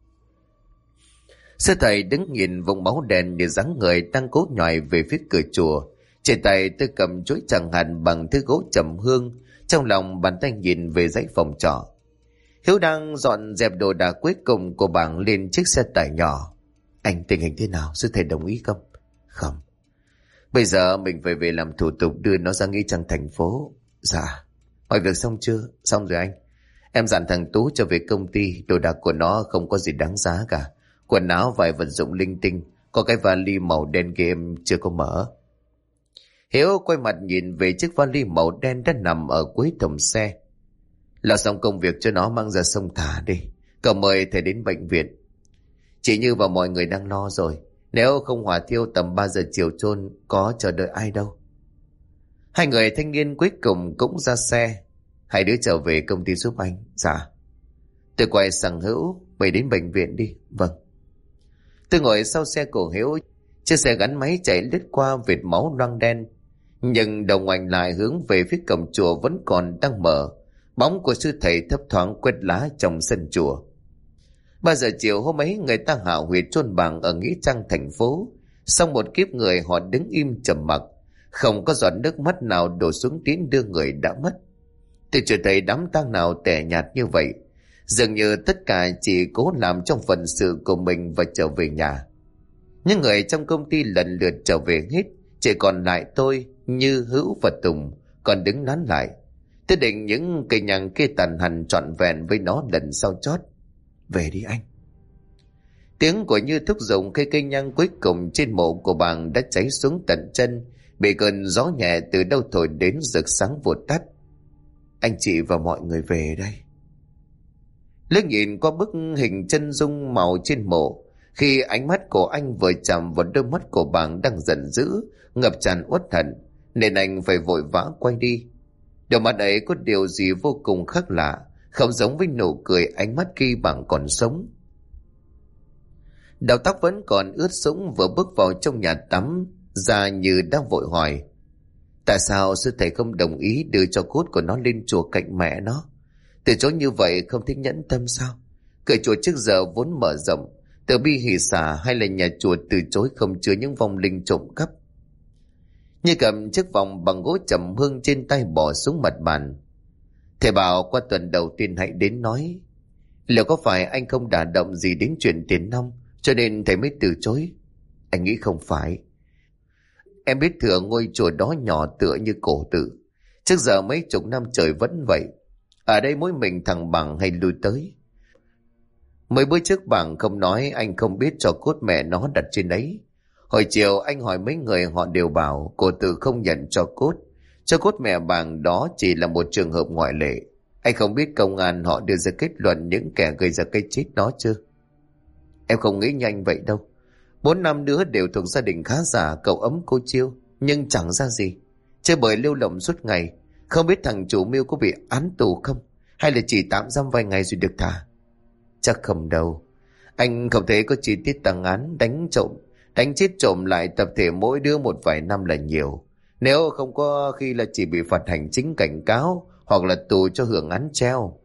Sư thầy đứng nhìn vùng máu đen như dáng người đang cố nhòi về phía cửa chùa. Trên tay tôi cầm chuỗi chẳng hạn bằng thứ gỗ trầm hương, trong lòng bàn tay nhìn về dãy phòng trọ. Hiếu đang dọn dẹp đồ đạc cuối cùng của bảng lên chiếc xe tải nhỏ. Anh tình hình thế nào, sư thầy đồng ý không? Không. Bây giờ mình phải về làm thủ tục đưa nó ra nghĩa trang thành phố. Dạ. Mọi việc xong chưa? Xong rồi anh. Em dặn thằng Tú cho về công ty, đồ đạc của nó không có gì đáng giá cả. Quần áo, vài vật dụng linh tinh, có cái vali màu đen kia em chưa có mở. Hiếu quay mặt nhìn về chiếc vali màu đen đã nằm ở cuối thùng xe. Lo xong công việc cho nó mang ra sông thả đi. Cậu mời thầy đến bệnh viện. Chị Như và mọi người đang lo rồi. Nếu không hỏa thiêu tầm 3 giờ chiều chôn, có chờ đợi ai đâu. Hai người thanh niên cuối cùng cũng ra xe. Hai đứa trở về công ty giúp anh. Dạ. Tôi quay sang Hữu, mày đến bệnh viện đi. Vâng. Tôi ngồi sau xe của Hiếu. Chiếc xe gắn máy chạy lướt qua vệt máu loang đen, nhưng đầu ngoảnh lại hướng về phía cổng chùa vẫn còn đang mở. Bóng của sư thầy thấp thoáng quét lá trong sân chùa. 3 giờ chiều hôm ấy, người ta hạo huyệt chôn bảng ở nghĩa trang thành phố. Sau một kiếp người, họ đứng im trầm mặc, không có giọt nước mắt nào đổ xuống tiễn đưa người đã mất. Tôi chưa thấy đám tang nào tẻ nhạt như vậy. Dường như tất cả chỉ cố làm trong phận sự của mình và trở về nhà. Những người trong công ty lần lượt trở về hết, chỉ còn lại tôi, Như, Hữu và Tùng còn đứng nán lại. Tôi định những cây nhang kia tàn hẳn trọn vẹn với nó lần sau chót. Về đi anh. Tiếng của Như thúc giục khi cây nhang cuối cùng trên mộ của bàng đã cháy xuống tận chân, bị cơn gió nhẹ từ đâu thổi đến rực sáng vụt tắt. Anh chị và mọi người về đây. Liếc nhìn qua bức hình chân dung màu trên mộ, khi ánh mắt của anh vừa chạm vào đôi mắt của bàng đang giận dữ, ngập tràn uất hận, nên anh phải vội vã quay đi. Đôi mắt ấy có điều gì vô cùng khác lạ, không giống với nụ cười ánh mắt khi bàng còn sống. Đầu tóc vẫn còn ướt sũng, vừa bước vào trong nhà tắm ra Như đang vội hỏi: tại sao sư thầy không đồng ý đưa cho cốt của nó lên chùa cạnh mẹ nó? Từ chối như vậy không thích nhẫn tâm sao? Cửa chùa trước giờ vốn mở rộng, từ bi hỷ xả hay là nhà chùa từ chối không chứa những vong linh trộm cắp? Như cầm chiếc vòng bằng gỗ trầm hương trên tay bỏ xuống mặt bàn. Thầy bảo qua tuần đầu tiên hãy đến nói. Liệu có phải anh không đả động gì đến chuyện tiền nong, cho nên thầy mới từ chối? Anh nghĩ không phải. Em biết thừa ngôi chùa đó nhỏ tựa như cổ tự. Trước giờ mấy chục năm trời vẫn vậy. Ở đây mỗi mình thằng Bằng hay lui tới. Mấy bữa trước Bằng không nói anh không biết cho cốt mẹ nó đặt trên đấy. Hồi chiều anh hỏi mấy người, họ đều bảo cô tự không nhận cho cốt. Cho cốt mẹ Bằng đó chỉ là một trường hợp ngoại lệ. Anh không biết công an họ đưa ra kết luận những kẻ gây ra cái chết đó chưa? Em không nghĩ nhanh vậy đâu. 4 năm đứa đều thuộc gia đình khá giả, cậu ấm cô Chiêu, nhưng chẳng ra gì. Chơi bời lêu lỏng suốt ngày. Không biết thằng chủ mưu có bị án tù không, hay là chỉ tạm giam vài ngày rồi được thả? Chắc không đâu. Anh không thấy có chi tiết tăng án đánh trộm, đánh chết trộm lại tập thể mỗi đứa một vài năm là nhiều. Nếu không có khi là chỉ bị phạt hành chính cảnh cáo, hoặc là tù cho hưởng án treo.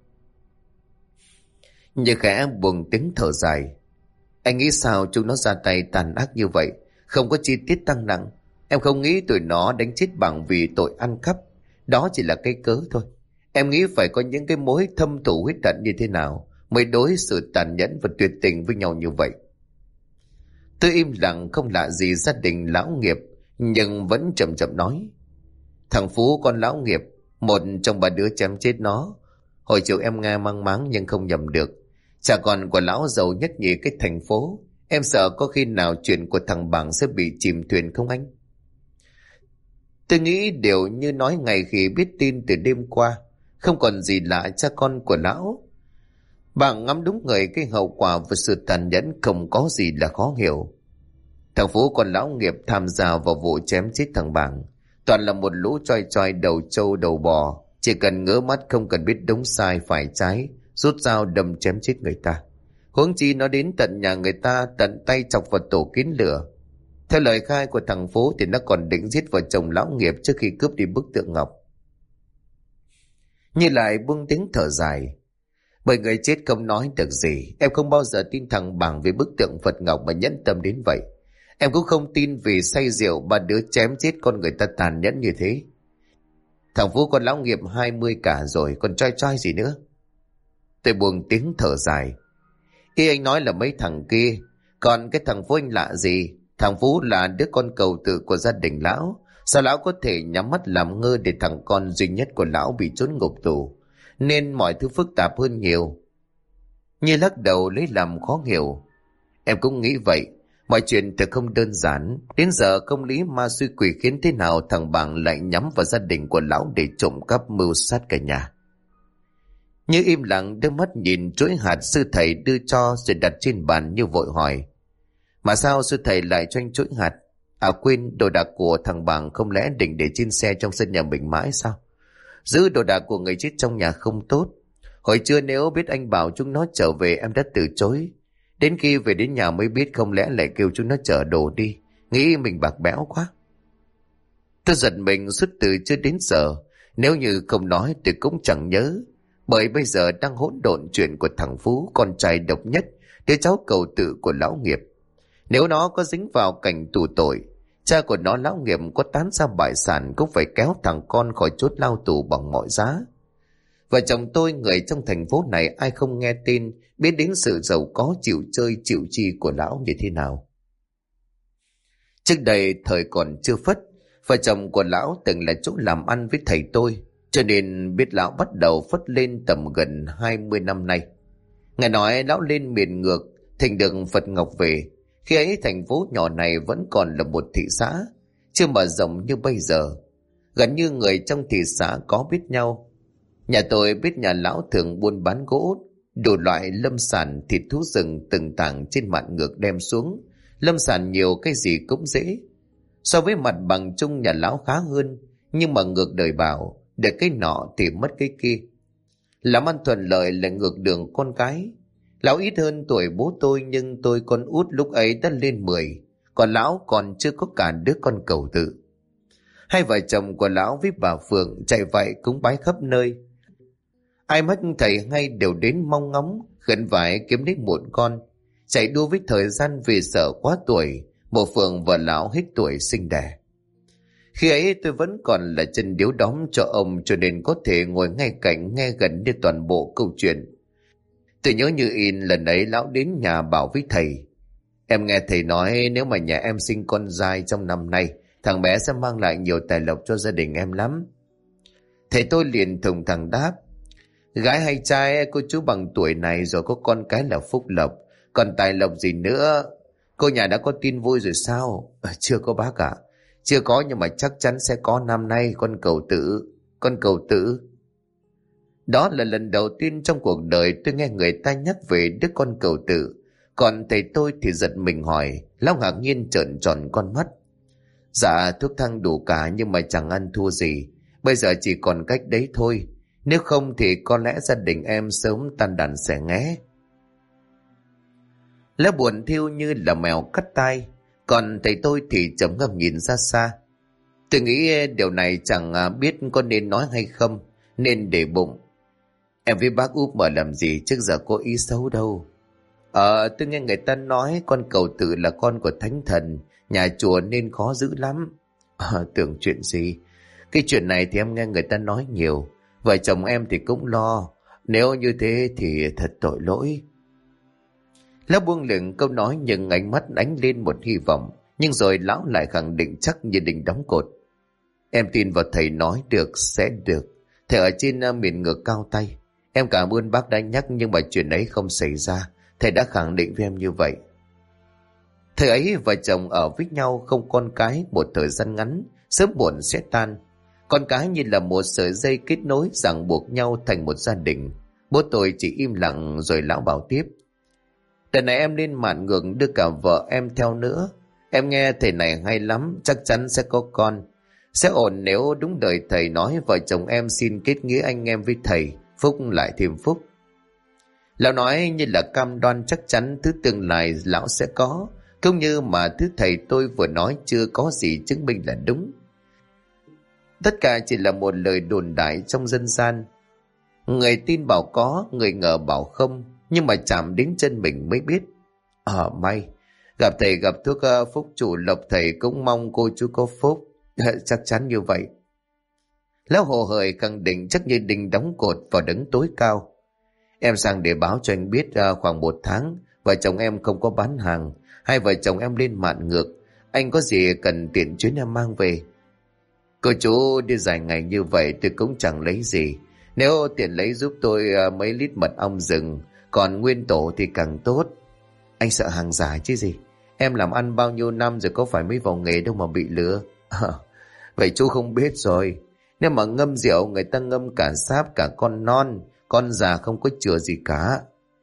Như khẽ buông tiếng thở dài. Anh nghĩ sao chúng nó ra tay tàn ác như vậy, không có chi tiết tăng nặng? Em không nghĩ tụi nó đánh chết bằng vì tội ăn cắp. Đó chỉ là cái cớ thôi. Em nghĩ phải có những cái mối thâm thù huyết hận như thế nào mới đối xử tàn nhẫn và tuyệt tình với nhau như vậy. Tôi im lặng không lạ gì gia đình lão Nghiệp, nhưng vẫn chậm chậm nói. Thằng Phú con lão Nghiệp, một trong ba đứa chém chết nó. Hồi chiều em nghe mang máng nhưng không nhầm được. Cha con của lão giàu nhất nhì cái thành phố. Em sợ có khi nào chuyện của thằng Bằng sẽ bị chìm thuyền không anh? Tôi nghĩ điều như nói ngày khi biết tin từ đêm qua. Không còn gì lạ cha con của lão. Bạn ngắm đúng người, cái hậu quả và sự tàn nhẫn không có gì là khó hiểu. Thằng Phú con lão Nghiệp tham gia vào vụ chém chết thằng Bằng. Toàn là một lũ choi choi đầu trâu đầu bò. Chỉ cần ngỡ mắt, không cần biết đúng sai phải trái, rút dao đâm chém chết người ta. Huống chi nó đến tận nhà người ta, tận tay chọc vào tổ kiến lửa. Theo lời khai của thằng Phú thì nó còn định giết vợ chồng lão Nghiệp trước khi cướp đi bức tượng ngọc. Như lại buông tiếng thở dài. Bởi người chết không nói được gì. Em không bao giờ tin thằng Bằng vì bức tượng Phật ngọc mà nhẫn tâm đến vậy. Em cũng không tin vì say rượu ba đứa chém chết con người ta tàn nhẫn như thế. Thằng Phú con lão Nghiệp 20 cả rồi, còn trai trai gì nữa. Tôi buông tiếng thở dài. Ý anh nói là mấy thằng kia. Còn cái thằng Phú anh lạ gì? Thằng Phú là đứa con cầu tự của gia đình lão. Sao lão có thể nhắm mắt làm ngơ để thằng con duy nhất của lão bị trốn ngục tù? Nên mọi thứ phức tạp hơn nhiều. Như lắc đầu lấy làm khó hiểu. Em cũng nghĩ vậy. Mọi chuyện thật không đơn giản. Đến giờ công lý ma suy quỷ khiến thế nào thằng Bằng lại nhắm vào gia đình của lão để trộm cắp mưu sát cả nhà. Như im lặng đưa mắt nhìn chuỗi hạt sư thầy đưa cho rồi đặt trên bàn, như vội hỏi. Mà sao sư thầy lại cho anh chuỗi hạt? À quên, đồ đạc của thằng Bằng không lẽ định để trên xe trong sân nhà mình mãi sao? Giữ đồ đạc của người chết trong nhà không tốt. Hồi trưa nếu biết anh bảo chúng nó trở về em đã từ chối. Đến khi về đến nhà mới biết, không lẽ lại kêu chúng nó chở đồ đi. Nghĩ mình bạc bẽo quá. Tôi giật mình suốt từ chưa đến giờ. Nếu như không nói thì cũng chẳng nhớ. Bởi bây giờ đang hỗn độn chuyện của thằng Phú, con trai độc nhất, đứa cháu cầu tự của lão Nghiệp. Nếu nó có dính vào cảnh tù tội, cha của nó lão Nghiệp có tán ra bại sản cũng phải kéo thằng con khỏi chốt lao tù bằng mọi giá. Vợ chồng tôi, người trong thành phố này ai không nghe tin, biết đến sự giàu có chịu chơi chịu chi của lão như thế nào. Trước đây thời còn chưa phất, vợ chồng của lão từng là chỗ làm ăn với thầy tôi, cho nên biết lão bắt đầu phất lên tầm gần 20 năm nay. Nghe nói lão lên miền ngược, thành được Phật Ngọc về. Khi ấy thành phố nhỏ này vẫn còn là một thị xã, chưa mở rộng như bây giờ. Gần như người trong thị xã có biết nhau. Nhà tôi biết nhà lão thường buôn bán gỗ, đủ loại lâm sản, thịt thú rừng từng tảng trên mạn ngược đem xuống. Lâm sản nhiều, cái gì cũng dễ. So với mặt bằng chung nhà lão khá hơn, nhưng mà ngược đời bảo, để cái nọ thì mất cái kia. Làm ăn thuận lợi là ngược đường con cái. Lão ít hơn tuổi bố tôi, nhưng tôi con út lúc ấy đã lên 10, còn lão còn chưa có cả đứa con cầu tự. Hai vợ chồng của lão với bà Phượng chạy vậy cúng bái khắp nơi. Ai mất thầy ngay đều đến mong ngóng, khẩn vải kiếm lấy một con. Chạy đua với thời gian vì sợ quá tuổi, một Phượng và lão hết tuổi sinh đẻ. Khi ấy tôi vẫn còn là chân điếu đóm cho ông, cho nên có thể ngồi ngay cạnh nghe gần như toàn bộ câu chuyện. Tôi nhớ như in lần ấy lão đến nhà bảo với thầy. Em nghe thầy nói nếu mà nhà em sinh con trai trong năm nay, thằng bé sẽ mang lại nhiều tài lộc cho gia đình em lắm. Thầy tôi liền thùng thẳng đáp. Gái hay trai cô chú bằng tuổi này rồi có con cái là phúc lộc, còn tài lộc gì nữa. Cô nhà đã có tin vui rồi sao? Chưa có bác ạ. Chưa có, nhưng mà chắc chắn sẽ có năm nay. Con cầu tử. Đó là lần đầu tiên trong cuộc đời tôi nghe người ta nhắc về đứa con cầu tử. Còn thầy tôi thì giật mình hỏi, lão ngạc nhiên trợn tròn con mắt. Dạ thuốc thang đủ cả nhưng mà chẳng ăn thua gì. Bây giờ chỉ còn cách đấy thôi. Nếu không thì có lẽ gia đình em sớm tan đàn xẻ nghé. Lá buồn thiêu như là mèo cắt tai. Còn thầy tôi thì trầm ngâm nhìn ra xa. Tôi nghĩ điều này chẳng biết có nên nói hay không, nên để bụng. Em với bác Út mà làm gì trước giờ có ý xấu đâu. Tôi nghe người ta nói con cầu tự là con của thánh thần, nhà chùa nên khó giữ lắm. Tưởng chuyện gì? Cái chuyện này thì em nghe người ta nói nhiều. Vợ chồng em thì cũng lo. Nếu như thế thì thật tội lỗi. Lão buông lửng câu nói nhưng ánh mắt ánh lên một hy vọng. Nhưng rồi lão lại khẳng định chắc như đinh đóng cột. Em tin vào thầy nói được sẽ được. Thầy ở trên miền ngược cao tay. Em cảm ơn bác đã nhắc nhưng mà chuyện ấy không xảy ra. Thầy đã khẳng định với em như vậy. Thời ấy vợ chồng ở với nhau không con cái một thời gian ngắn, sớm muộn sẽ tan. Con cái như là một sợi dây kết nối ràng buộc nhau thành một gia đình. Bố tôi chỉ im lặng rồi lão bảo tiếp. Đợt này em lên mạn ngược đưa cả vợ em theo nữa. Em nghe thầy này hay lắm, chắc chắn sẽ có con. Sẽ ổn nếu đúng lời thầy nói vợ chồng em xin kết nghĩa anh em với thầy, phúc lại thêm phúc. Lão nói như là cam đoan chắc chắn thứ tương lai lão sẽ có, cũng như mà thứ thầy tôi vừa nói chưa có gì chứng minh là đúng. Tất cả chỉ là một lời đồn đại trong dân gian. Người tin bảo có, người ngờ bảo không, nhưng mà chạm đến chân mình mới biết. May, gặp thầy gặp thuốc phúc chủ lộc, thầy cũng mong cô chú có phúc. Chắc chắn như vậy. Lão hồ hởi khẳng định chắc như đinh đóng cột vào đấng tối cao. Em sang để báo cho anh biết khoảng 1 tháng vợ chồng em không có bán hàng. Hai vợ chồng em lên mạn ngược. Anh có gì cần tiện chuyến em mang về. Cô chú đi dài ngày như vậy tôi cũng chẳng lấy gì. Nếu tiện lấy giúp tôi mấy lít mật ong rừng, còn nguyên tổ thì càng tốt. Anh sợ hàng giả chứ gì. Em làm ăn bao nhiêu năm rồi, có phải mới vào nghề đâu mà bị lừa. Vậy chú không biết rồi. Nếu mà ngâm rượu người ta ngâm cả sáp cả con non, con già không có chừa gì cả.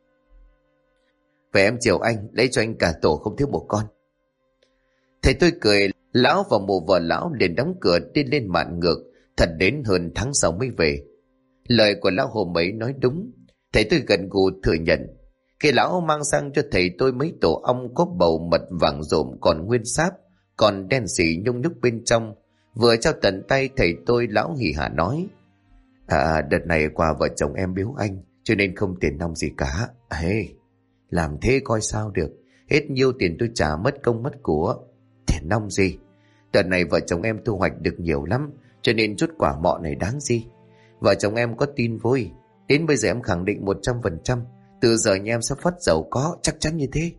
Vậy em chiều anh, lấy cho anh cả tổ không thiếu một con. Thầy tôi cười. Lão và mụ vợ lão liền đóng cửa đi lên mạn ngược. Thật đến hơn tháng sau mới về. Lời của lão hôm ấy nói đúng. Thầy tôi gần gù thừa nhận. Khi lão mang sang cho thầy tôi mấy tổ ong có bầu mật vàng rộm còn nguyên sáp, còn đen xỉ nhung nhúc bên trong. Vừa trao tận tay thầy tôi, lão hỉ hả nói. Đợt này quà vợ chồng em biếu anh, cho nên không tiền nong gì cả. Làm thế coi sao được. Hết nhiêu tiền tôi trả mất công mất của. Tiền nong gì? Đợt này vợ chồng em thu hoạch được nhiều lắm, cho nên chút quả mọ này đáng gì. Vợ chồng em có tin vui. Đến bây giờ em khẳng định 100%. Từ giờ nhà em sẽ phát giàu có, chắc chắn như thế.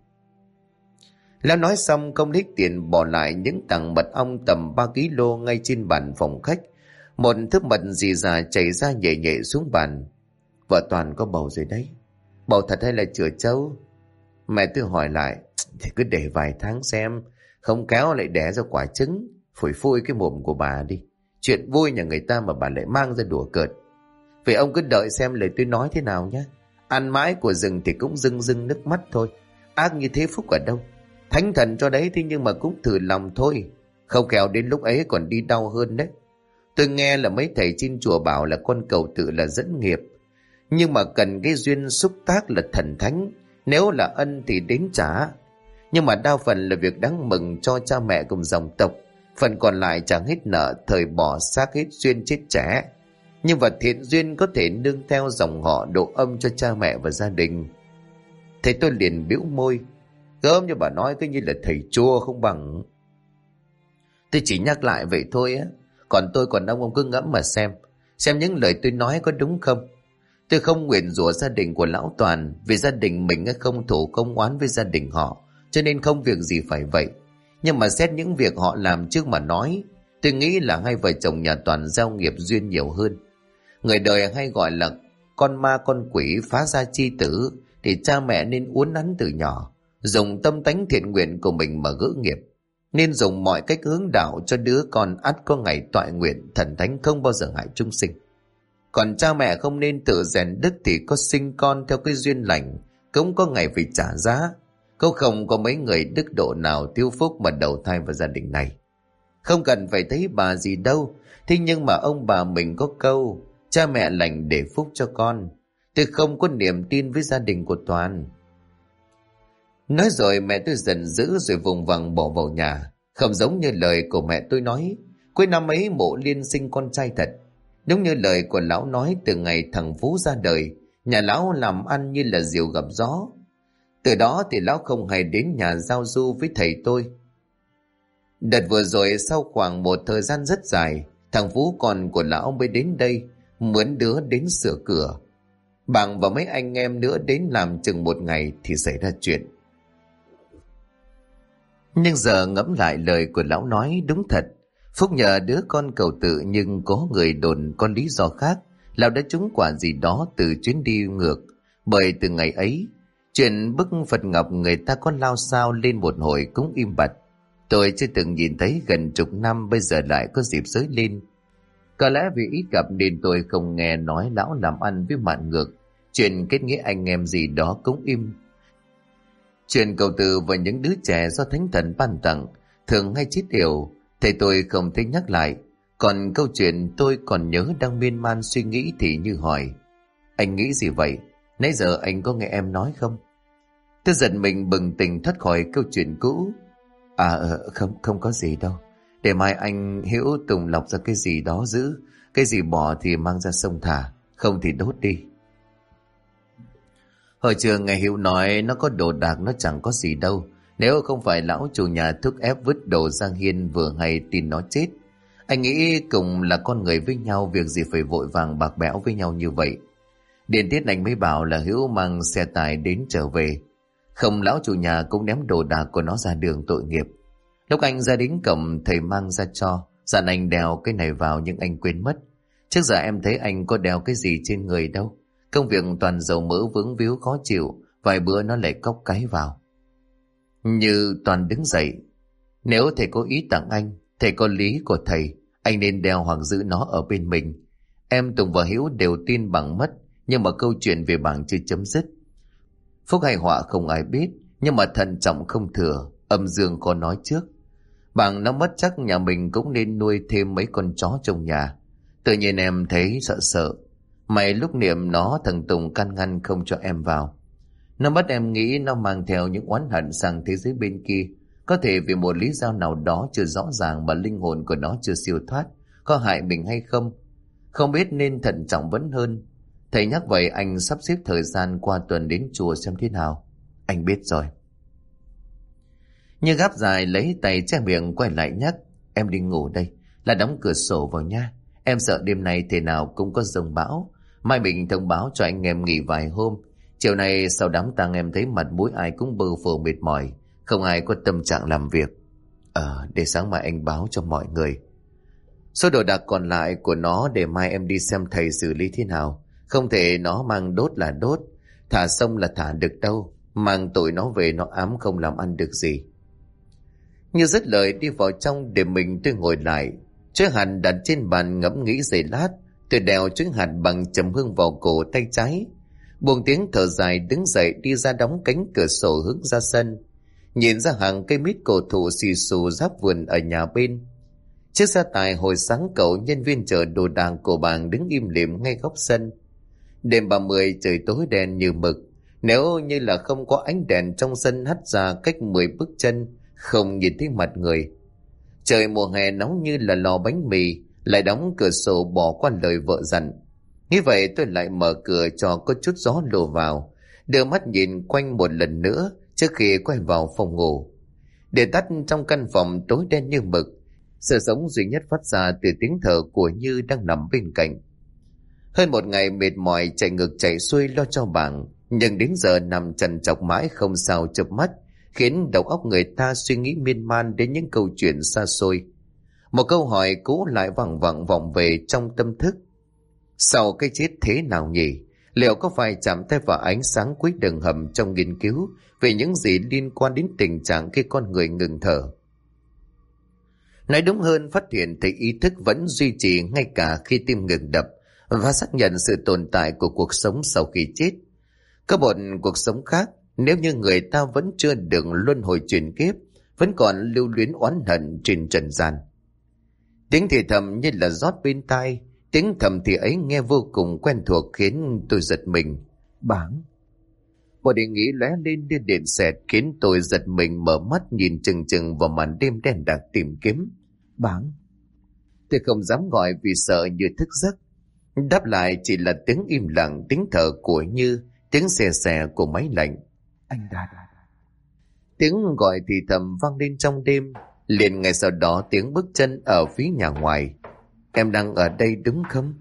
Lão nói xong không lấy tiền bỏ lại những tảng mật ong tầm 3 kg ngay trên bàn phòng khách. Một thước mật dì già chảy ra nhẹ nhẹ xuống bàn. Vợ Toàn có bầu rồi đấy. Bầu thật hay là chữa trâu? Mẹ tôi hỏi lại. Thì cứ để vài tháng xem, không kéo lại đẻ ra quả trứng. Phủi phui cái mồm của bà đi. Chuyện vui nhà người ta mà bà lại mang ra đùa cợt. Vậy ông cứ đợi xem lời tôi nói thế nào nhé. Ăn mãi của rừng thì cũng rưng rưng nước mắt thôi. Ác như thế phúc ở đâu. Thánh thần cho đấy, thế nhưng mà cũng thử lòng thôi. Không khéo đến lúc ấy còn đi đau hơn đấy. Tôi nghe là mấy thầy trên chùa bảo là con cầu tự là dẫn nghiệp. Nhưng mà cần cái duyên xúc tác là thần thánh. Nếu là ân thì đến trả. Nhưng mà đa phần là việc đáng mừng cho cha mẹ cùng dòng tộc. Phần còn lại chẳng hết nợ, thời bỏ xác hết duyên chết trẻ. Nhưng mà thiện duyên có thể nương theo dòng họ độ âm cho cha mẹ và gia đình. Thầy tôi liền bĩu môi. Gớm như bà nói cứ như là thầy chua không bằng. Tôi chỉ nhắc lại vậy thôi á. Còn tôi còn ông cứ ngẫm mà xem. Xem những lời tôi nói có đúng không. Tôi không nguyền rủa gia đình của lão Toàn. Vì gia đình mình không thủ không oán với gia đình họ, cho nên không việc gì phải vậy. Nhưng mà xét những việc họ làm trước mà nói, tôi nghĩ là hai vợ chồng nhà Toàn gieo nghiệp duyên nhiều hơn. Người đời hay gọi là con ma con quỷ phá gia chi tử, thì cha mẹ nên uốn nắn từ nhỏ, dùng tâm tánh thiện nguyện của mình mà gỡ nghiệp. Nên dùng mọi cách hướng đạo cho đứa con ắt có ngày toại nguyện, thần thánh không bao giờ hại chúng sinh. Còn cha mẹ không nên tự rèn đức, thì có sinh con theo cái duyên lành cũng có ngày phải trả giá. Không có mấy người đức độ nào thiếu phúc mà đầu thai vào gia đình này. Không cần phải thấy bà gì đâu. Thế nhưng mà ông bà mình có câu cha mẹ lành để phúc cho con. Tôi không có niềm tin với gia đình của Toàn. Nói rồi mẹ tôi giận dữ rồi vùng vằng bỏ vào nhà. Không giống như lời của mẹ tôi nói, cuối năm ấy Mộ Liên sinh con trai thật. Đúng như lời của lão nói, từ ngày thằng Phú ra đời, nhà lão làm ăn như là diều gặp gió. Từ đó thì lão không hay đến nhà giao du với thầy tôi. Đợt vừa rồi sau khoảng một thời gian rất dài, thằng Phú con của lão mới đến đây, mướn đứa đến sửa cửa. Bằng và mấy anh em nữa đến làm chừng một ngày thì xảy ra chuyện. Nhưng giờ ngẫm lại lời của lão nói đúng thật. Phúc nhờ đứa con cầu tự, nhưng có người đồn có lý do khác. Lão đã trúng quả gì đó từ chuyến đi ngược. Bởi từ ngày ấy, chuyện bức Phật Ngọc người ta có lao sao lên một hồi cũng im bặt. Tôi chưa từng nhìn thấy gần chục năm, bây giờ lại có dịp dới lên. Có lẽ vì ít gặp nên tôi không nghe nói lão làm ăn với mạng ngược. Chuyện kết nghĩa anh em gì đó cũng im. Chuyện cầu từ và những đứa trẻ do Thánh Thần ban tặng thường hay chết yểu, thầy tôi không thích nhắc lại. Còn câu chuyện tôi còn nhớ đang miên man suy nghĩ thì Như hỏi: anh nghĩ gì vậy? Nãy giờ anh có nghe em nói không? Tôi giật mình bừng tỉnh thoát khỏi câu chuyện cũ. Không có gì đâu. Để mai anh Hiễu Tùng lọc ra cái gì đó giữ. Cái gì bỏ thì mang ra sông thả, không thì đốt đi. Hồi trường nghe Hiếu nói nó có đồ đạc nó chẳng có gì đâu. Nếu không phải lão chủ nhà thúc ép vứt đồ Giang Hiên vừa hay tin nó chết. Anh nghĩ cùng là con người với nhau, việc gì phải vội vàng bạc bẽo với nhau như vậy. Điền tiết anh mới bảo là Hiếu mang xe tải đến trở về. Không, lão chủ nhà cũng ném đồ đạc của nó ra đường tội nghiệp. Lúc anh ra đến cổng, thầy mang ra cho, dặn anh đeo cái này vào nhưng anh quên mất. Trước giờ em thấy anh có đeo cái gì trên người đâu. Công việc toàn dầu mỡ vướng víu khó chịu, vài bữa nó lại cóc cái vào. Như Toàn đứng dậy: nếu thầy có ý tặng anh, thầy có lý của thầy, anh nên đeo hoặc giữ nó ở bên mình. Em Tùng và Hiếu đều tin bằng mất, nhưng mà câu chuyện về bảng chưa chấm dứt. Phúc hay họa không ai biết, nhưng mà thận trọng không thừa, âm dương có nói trước. Bảng nó mất chắc nhà mình cũng nên nuôi thêm mấy con chó trong nhà. Tự nhiên em thấy sợ sợ. Mày lúc niệm nó thằng Tùng can ngăn không cho em vào. Nó bắt em nghĩ nó mang theo những oán hận sang thế giới bên kia. Có thể vì một lý do nào đó chưa rõ ràng mà linh hồn của nó chưa siêu thoát, có hại mình hay không. Không biết nên thận trọng vẫn hơn. Thầy nhắc vậy anh sắp xếp thời gian qua tuần đến chùa xem thế nào. Anh biết rồi. Như gáp dài lấy tay che miệng quay lại nhắc: em đi ngủ đây, là đóng cửa sổ vào nha. Em sợ đêm nay thế nào cũng có dông bão. Mai mình thông báo cho anh em nghỉ vài hôm. Chiều nay sau đám tang em thấy mặt mũi ai cũng bơ phờ mệt mỏi, không ai có tâm trạng làm việc. Để sáng mai anh báo cho mọi người. Số đồ đạc còn lại của nó để mai em đi xem thầy xử lý thế nào. Không thể nó mang đốt là đốt, thả sông là thả được đâu. Mang tội nó về nó ám không làm ăn được gì. Như dứt lời đi vào trong để mình, tôi ngồi lại. Chuỗi hạt đặt trên bàn ngẫm nghĩ giây lát. Tôi đeo chuỗi hạt bằng trầm hương vào cổ tay trái, buông tiếng thở dài đứng dậy đi ra đóng cánh cửa sổ hướng ra sân. Nhìn ra hàng cây mít cổ thụ xì xù giáp vườn ở nhà bên. Chiếc xe tải hồi sáng cậu nhân viên chở đồ đạc của bảng đứng im lìm ngay góc sân. Đêm 30 trời tối đen như mực. Nếu như là không có ánh đèn trong sân hắt ra cách 10 bước chân, không nhìn thấy mặt người. Trời mùa hè nóng như là lò bánh mì, lại đóng cửa sổ bỏ qua lời vợ dặn. Nghĩ vậy tôi lại mở cửa cho có chút gió lùa vào, đưa mắt nhìn quanh một lần nữa trước khi quay vào phòng ngủ. Để tắt trong căn phòng tối đen như mực, sự sống duy nhất phát ra từ tiếng thở của Như đang nằm bên cạnh. Hơn một ngày mệt mỏi chạy ngược chạy xuôi lo cho bảng, nhưng đến giờ nằm trằn trọc mãi không sao chợp mắt, khiến đầu óc người ta suy nghĩ miên man đến những câu chuyện xa xôi. Một câu hỏi cũ lại vẳng vẳng vọng về trong tâm thức: sau cái chết thế nào nhỉ? Liệu có phải chạm tay vào ánh sáng cuối đường hầm trong nghiên cứu về những gì liên quan đến tình trạng khi con người ngừng thở? Nói đúng hơn, phát hiện thấy ý thức vẫn duy trì ngay cả khi tim ngừng đập, và xác nhận sự tồn tại của cuộc sống sau khi chết. Có một cuộc sống khác, nếu như người ta vẫn chưa được luân hồi chuyển kiếp, vẫn còn lưu luyến oán hận trên trần gian. Tiếng thì thầm như là rót bên tai. Tiếng thầm thì ấy nghe vô cùng quen thuộc khiến tôi giật mình. Bảng. Một ý nghĩ lóe lên như điện xẹt khiến tôi giật mình mở mắt nhìn chừng chừng vào màn đêm đen đặc tìm kiếm. Bảng. Tôi không dám gọi vì sợ như thức giấc. Đáp lại chỉ là tiếng im lặng, tiếng thở của Như, tiếng xè xè của máy lạnh. Anh Đạt. Tiếng gọi thì thầm vang lên trong đêm. Liền ngay sau đó tiếng bước chân ở phía nhà ngoài. Em đang ở đây đúng không?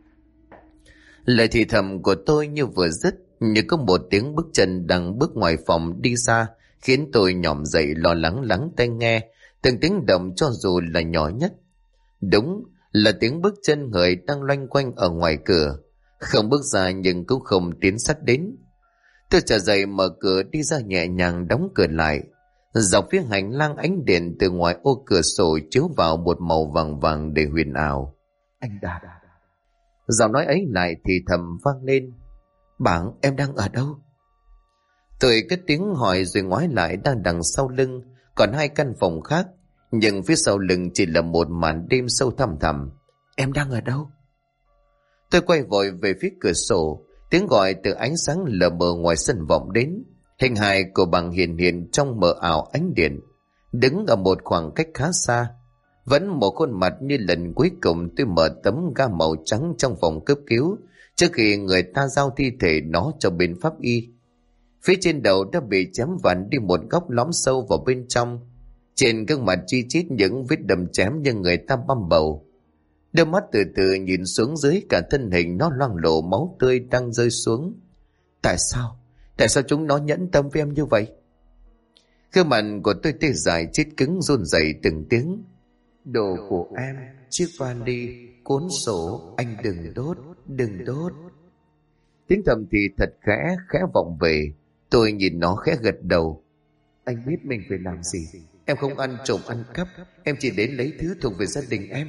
Lời thì thầm của tôi như vừa dứt, như có một tiếng bước chân đang bước ngoài phòng đi xa, khiến tôi nhỏm dậy lo lắng lắng tai nghe từng tiếng động cho dù là nhỏ nhất. Đúng là tiếng bước chân người đang loanh quanh ở ngoài cửa, không bước ra nhưng cũng không tiến sát đến. Tôi trở dậy mở cửa đi ra nhẹ nhàng đóng cửa lại. Dọc phía hành lang ánh điện từ ngoài ô cửa sổ chiếu vào một màu vàng vàng để huyền ảo. Anh Đạt. Giọng nói ấy lại thì thầm vang lên. Bảng, em đang ở đâu? Tôi cất tiếng hỏi rồi ngoái lại đang đằng sau lưng còn hai căn phòng khác, nhưng phía sau lưng chỉ là một màn đêm sâu thăm thẳm. Em đang ở đâu? Tôi quay vội về phía cửa sổ, tiếng gọi từ ánh sáng lờ mờ ngoài sân vọng đến. Hình hài của Bằng hiện hiện trong mờ ảo ánh điện, đứng ở một khoảng cách khá xa. Vẫn một khuôn mặt như lần cuối cùng tôi mở tấm ga màu trắng trong phòng cấp cứu trước khi người ta giao thi thể nó cho bên pháp y. Phía trên đầu đã bị chém vặn đi một góc lõm sâu vào bên trong. Trên gương mặt chi chít những vết đâm chém như người ta băm bầu. Đôi mắt từ từ nhìn xuống dưới, cả thân hình nó loang lổ máu tươi đang rơi xuống. Tại sao? Tại sao chúng nó nhẫn tâm với em như vậy? Gương mặt của tôi tê dại chết cứng run rẩy từng tiếng. Đồ của em, chiếc vali, cuốn sổ, anh đừng đốt, đừng đốt. Tiếng thầm thì thật khẽ, khẽ vọng về. Tôi nhìn nó khẽ gật đầu. Anh biết mình phải làm gì. Em không ăn trộm ăn cắp, em chỉ đến lấy thứ thuộc về gia đình em.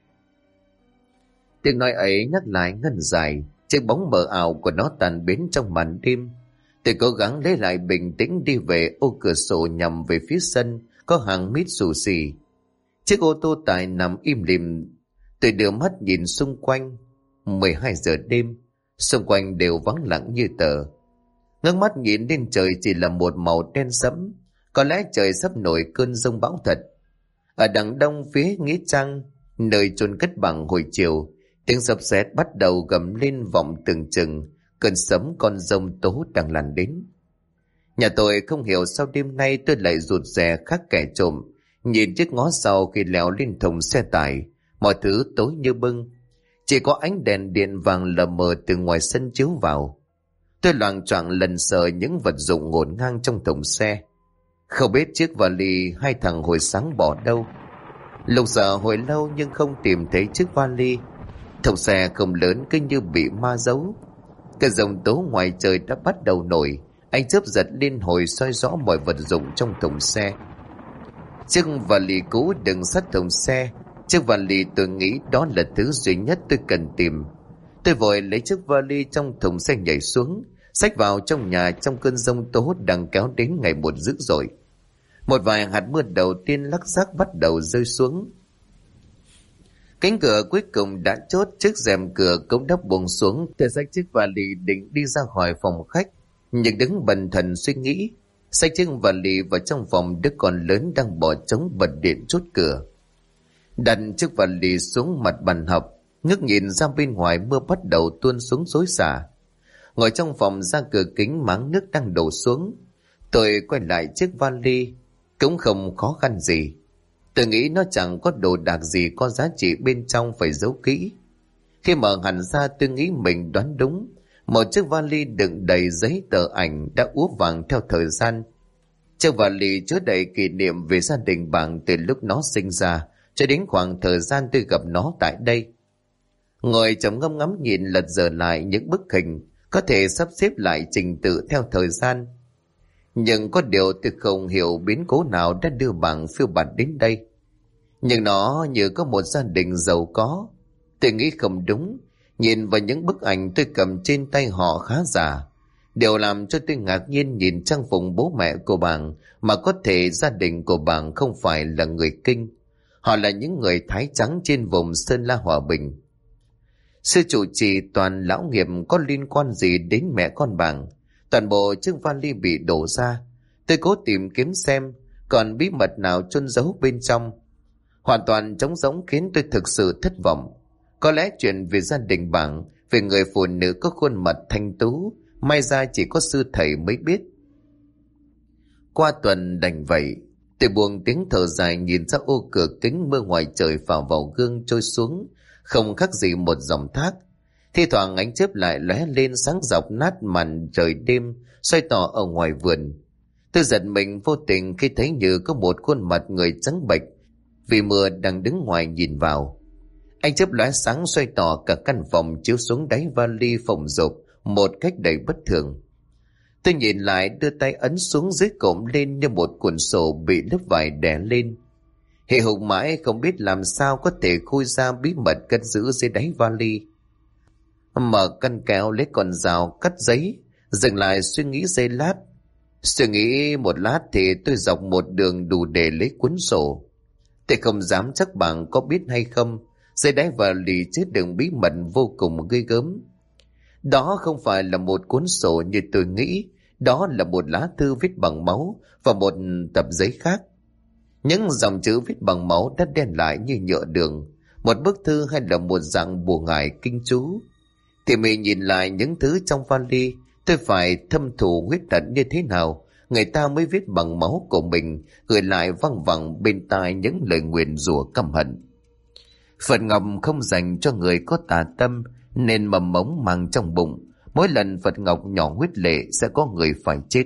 Tiếng nói ấy nhắc lại ngân dài, chiếc bóng mờ ảo của nó tàn biến trong màn đêm. Tôi cố gắng lấy lại bình tĩnh đi về ô cửa sổ nhằm về phía sân có hàng mít xù xì. Chiếc ô tô tải nằm im lìm. Tôi đưa mắt nhìn xung quanh. 12 giờ đêm, xung quanh đều vắng lặng như tờ. Ngước mắt nhìn lên trời chỉ là một màu đen sẫm. Có lẽ trời sắp nổi cơn giông bão thật. Ở đằng đông phía nghĩa trang, nơi chôn cất Bằng hồi chiều, tiếng sấm sét bắt đầu gầm lên vọng từng chừng. Cơn sấm con giông tố đang lan đến. Nhà tôi không hiểu sao đêm nay tôi lại rụt rè khác kẻ trộm. Nhìn chiếc ngó sau khi leo lên thùng xe tải, mọi thứ tối như bưng. Chỉ có ánh đèn điện vàng lờ mờ từ ngoài sân chiếu vào. Tôi loạng choạng lần sờ những vật dụng ngổn ngang trong thùng xe. Không biết chiếc vali hai thằng hồi sáng bỏ đâu. Lục giờ hồi lâu nhưng không tìm thấy chiếc vali. Thùng xe không lớn cứ như bị ma giấu. Cái dòng tố ngoài trời đã bắt đầu nổi. Anh chớp giật lên hồi soi rõ mọi vật dụng trong thùng xe. Chiếc vali cũ đựng sát thùng xe. Chiếc vali tôi nghĩ đó là thứ duy nhất tôi cần tìm. Tôi vội lấy chiếc vali trong thùng xe nhảy xuống, xách vào trong nhà trong cơn giông tố đang kéo đến ngày một dữ dội. Một vài hạt mưa đầu tiên lắc rắc bắt đầu rơi xuống. Cánh cửa cuối cùng đã chốt, chiếc rèm cửa cũng đã buông xuống. Tôi xách chiếc vali định đi ra khỏi phòng khách, nhưng đứng bần thần suy nghĩ. Xách chiếc vali vào trong phòng, đứa con lớn đang bỏ trống bật điện chốt cửa. Đặt chiếc vali xuống mặt bàn học, ngước nhìn ra bên ngoài mưa bắt đầu tuôn xuống xối xả. Ngồi trong phòng ra cửa kính máng nước đang đổ xuống. Tôi quay lại chiếc vali, cũng không khó khăn gì. Tôi nghĩ nó chẳng có đồ đạc gì có giá trị bên trong phải giấu kỹ. Khi mở hẳn ra tôi nghĩ mình đoán đúng. Một chiếc vali đựng đầy giấy tờ ảnh đã úa vàng theo thời gian. Chiếc vali chứa đầy kỷ niệm về gia đình Bằng từ lúc nó sinh ra cho đến khoảng thời gian tôi gặp nó tại đây. Ngồi trầm ngâm ngắm nhìn lật dở lại những bức hình, có thể sắp xếp lại trình tự theo thời gian. Nhưng có điều tôi không hiểu biến cố nào đã đưa Bằng phiêu bạt đến đây. Nhưng nó như có một gia đình giàu có. Tôi nghĩ không đúng. Nhìn vào những bức ảnh tôi cầm trên tay họ khá giả. Điều làm cho tôi ngạc nhiên nhìn trang phục bố mẹ của Bằng mà có thể gia đình của Bằng không phải là người Kinh. Họ là những người Thái trắng trên vùng Sơn La Hòa Bình. Sư trụ trì toàn lão nghiệp có liên quan gì đến mẹ con Bàng? Toàn bộ chiếc vali bị đổ ra. Tôi cố tìm kiếm xem còn bí mật nào chôn giấu bên trong. Hoàn toàn trống rỗng khiến tôi thực sự thất vọng. Có lẽ chuyện về gia đình Bàng, về người phụ nữ có khuôn mặt thanh tú, may ra chỉ có sư thầy mới biết. Qua tuần đành vậy, tôi buông tiếng thở dài nhìn ra ô cửa kính, mưa ngoài trời phả vào gương trôi xuống, không khác gì một dòng thác. Thi thoảng ánh chớp lại lóe lên sáng dọc nát màn trời đêm xoay tỏ ở ngoài vườn. Tôi giật mình vô tình khi thấy như có một khuôn mặt người trắng bệch vì mưa đang đứng ngoài nhìn vào. Ánh chớp lóe sáng xoay tỏ cả căn phòng chiếu xuống đáy vali phồng rộp một cách đầy bất thường. Tôi nhìn lại, đưa tay ấn xuống dưới cộm lên như một cuộn sổ bị lớp vải đè lên. Hệ hục mãi không biết làm sao có thể khui ra bí mật cất giữ dưới đáy vali. Mở căn kéo lấy con dao cắt giấy, dừng lại suy nghĩ giây lát. Suy nghĩ một lát thì tôi dọc một đường đủ để lấy cuốn sổ. Tôi không dám chắc bạn có biết hay không, dưới đáy vali chứa đựng bí mật vô cùng ghê gớm. Đó không phải là một cuốn sổ như tôi nghĩ, đó là một lá thư viết bằng máu và một tập giấy khác. Những dòng chữ viết bằng máu đã đen lại như nhựa đường, một bức thư hay là một dạng bùa ngải kinh chú. Thì mình nhìn lại những thứ trong vali, tôi phải thâm thù huyết tận như thế nào, người ta mới viết bằng máu của mình, gửi lại văng vẳng bên tai những lời nguyền rủa căm hận. Phật Ngọc không dành cho người có tà tâm, nên mầm mống mang trong bụng, mỗi lần Phật Ngọc nhỏ huyết lệ sẽ có người phải chết.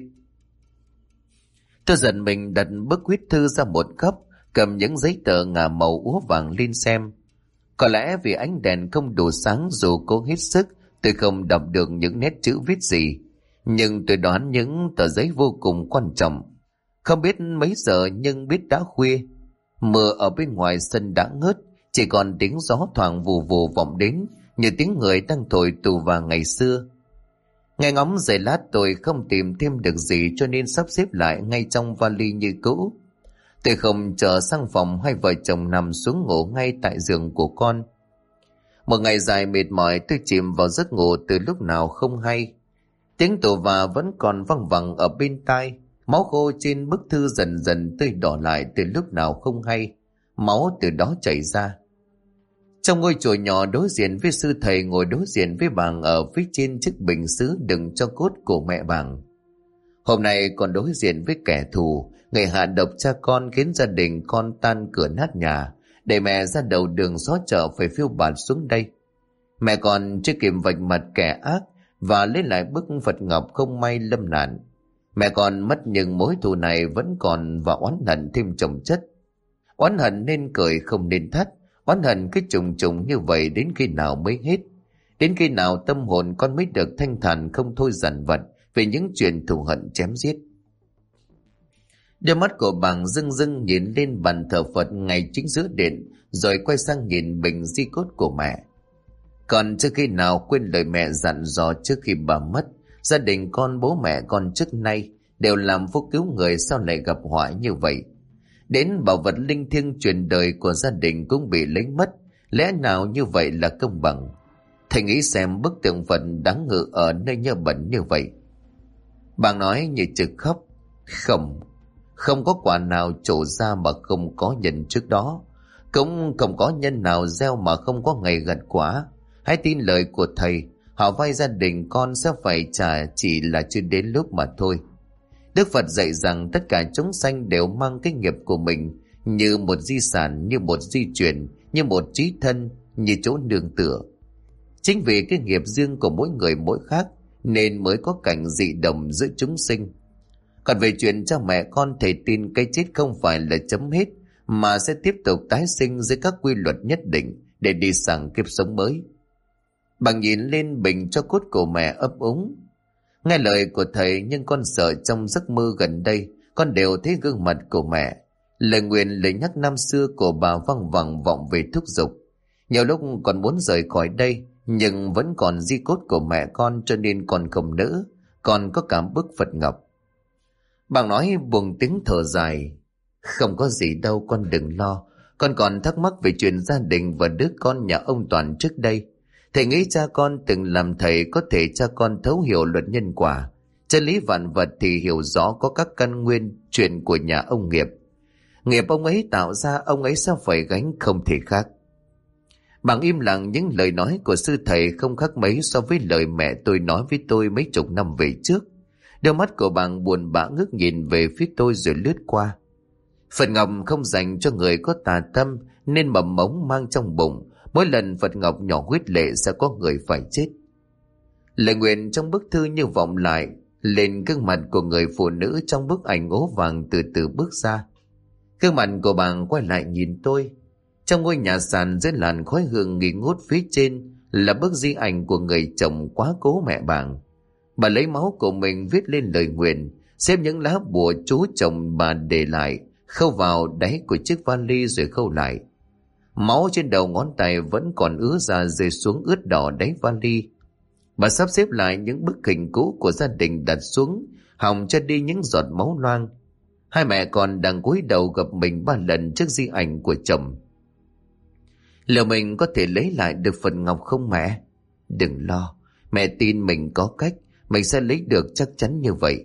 Tôi giận mình đặt bức huyết thư ra một góc, cầm những giấy tờ ngả màu úa vàng lên xem. Có lẽ vì ánh đèn không đủ sáng, dù cố hết sức tôi không đọc được những nét chữ viết gì, nhưng tôi đoán những tờ giấy vô cùng quan trọng. Không biết mấy giờ nhưng biết đã khuya, mưa ở bên ngoài sân đã ngớt, chỉ còn tiếng gió thoảng vù vù vọng đến như tiếng người đang thổi tù vào ngày xưa. Nghe ngóng giây lát tôi không tìm thêm được gì, cho nên sắp xếp lại ngay trong vali như cũ. Tôi không chờ sang phòng, hai vợ chồng nằm xuống ngủ ngay tại giường của con. Một ngày dài mệt mỏi, tôi chìm vào giấc ngủ từ lúc nào không hay. Tiếng tù và vẫn còn văng vẳng ở bên tai. Máu khô trên bức thư dần dần tươi đỏ lại từ lúc nào không hay. Máu từ đó chảy ra. Trong ngôi chùa nhỏ đối diện với sư thầy ngồi đối diện với Bàng ở phía trên chiếc bình sứ đựng cho cốt của mẹ Bàng. Hôm nay còn đối diện với kẻ thù, người hạ độc cha con khiến gia đình con tan cửa nát nhà, để mẹ ra đầu đường xó chợ phải phiêu bạt xuống đây. Mẹ còn chưa kịp vạch mặt kẻ ác và lấy lại bức Phật Ngọc không may lâm nạn. Mẹ còn mất, nhưng mối thù này vẫn còn và oán hận thêm chồng chất. Oán hận nên cười không nên thắt, oán hận cứ trùng trùng như vậy đến khi nào mới hết? Đến khi nào tâm hồn con mới được thanh thản, không thôi dằn vặt về những chuyện thù hận chém giết? Đôi mắt của Bàng rưng rưng nhìn lên bàn thờ Phật ngay chính giữa điện, rồi quay sang nhìn bình di cốt của mẹ. Còn trước khi nào quên lời mẹ dặn dò trước khi bà mất, gia đình con, bố mẹ con trước nay đều làm phúc cứu người, sao lại gặp họa như vậy? Đến bảo vật linh thiêng truyền đời của gia đình cũng bị lấy mất, lẽ nào như vậy là công bằng? Thầy nghĩ xem bức tượng Phật đáng ngự ở nơi nhơ bẩn như vậy. Bàng nói như trực khóc. Không có quả nào trổ ra mà không có nhân trước đó, cũng không có nhân nào gieo mà không có ngày gặt quả. Hãy tin lời của thầy, họ vay gia đình con sẽ phải trả, chỉ là chưa đến lúc mà thôi. Đức Phật dạy rằng tất cả chúng sanh đều mang cái nghiệp của mình, như một di sản, như một di chuyển, như một trí thân, như chỗ nương tựa. Chính vì cái nghiệp riêng của mỗi người mỗi khác nên mới có cảnh dị đồng giữa chúng sinh. Còn về chuyện cha mẹ con, thầy tin cái chết không phải là chấm hết, mà sẽ tiếp tục tái sinh dưới các quy luật nhất định để đi sang kiếp sống mới. Bằng nhìn lên bình cho cốt của mẹ ấp úng. Nghe lời của thầy, nhưng con sợ trong giấc mơ gần đây con đều thấy gương mặt của mẹ. Lời nguyền lời nhắc năm xưa của bà văng vẳng vọng về thúc giục. Nhiều lúc còn muốn rời khỏi đây, nhưng vẫn còn di cốt của mẹ con, cho nên con không nỡ. Còn có cả bức Phật Ngọc. Bà nói buông tiếng thở dài. Không có gì đâu, con đừng lo. Con còn thắc mắc về chuyện gia đình và đứa con nhà ông Toàn trước đây. Thầy nghĩ cha con từng làm thầy, có thể cha con thấu hiểu luật nhân quả, chân lý vạn vật, thì hiểu rõ có các căn nguyên chuyện của nhà ông Nghiệp. Nghiệp ông ấy tạo ra, ông ấy sẽ phải gánh, không thể khác. Bằng im lặng, những lời nói của sư thầy không khác mấy so với lời mẹ tôi nói với tôi mấy chục năm về trước. Đôi mắt của bạn buồn bã ngước nhìn về phía tôi rồi lướt qua. Phật ngọc không dành cho người có tà tâm, nên mầm mống mang trong bụng. Mỗi lần Phật ngọc nhỏ huyết lệ sẽ có người phải chết. Lời nguyện trong bức thư như vọng lại lên gương mặt của người phụ nữ trong bức ảnh ố vàng từ từ bước ra. Gương mặt của bà quay lại nhìn tôi. Trong ngôi nhà sàn dưới làn khói hương nghi ngút phía trên là bức di ảnh của người chồng quá cố mẹ bà. Bà lấy máu của mình viết lên lời nguyện, xếp những lá bùa chú chồng bà để lại, khâu vào đáy của chiếc vali rồi khâu lại. Máu trên đầu ngón tay vẫn còn ứa ra rơi xuống ướt đỏ đáy vali. Bà sắp xếp lại những bức hình cũ của gia đình đặt xuống, hòng cho đi những giọt máu loang. Hai mẹ con đang cúi đầu gập mình 3 lần trước di ảnh của chồng. Liệu mình có thể lấy lại được Phật ngọc không mẹ? Đừng lo, mẹ tin mình có cách, mình sẽ lấy được, chắc chắn như vậy.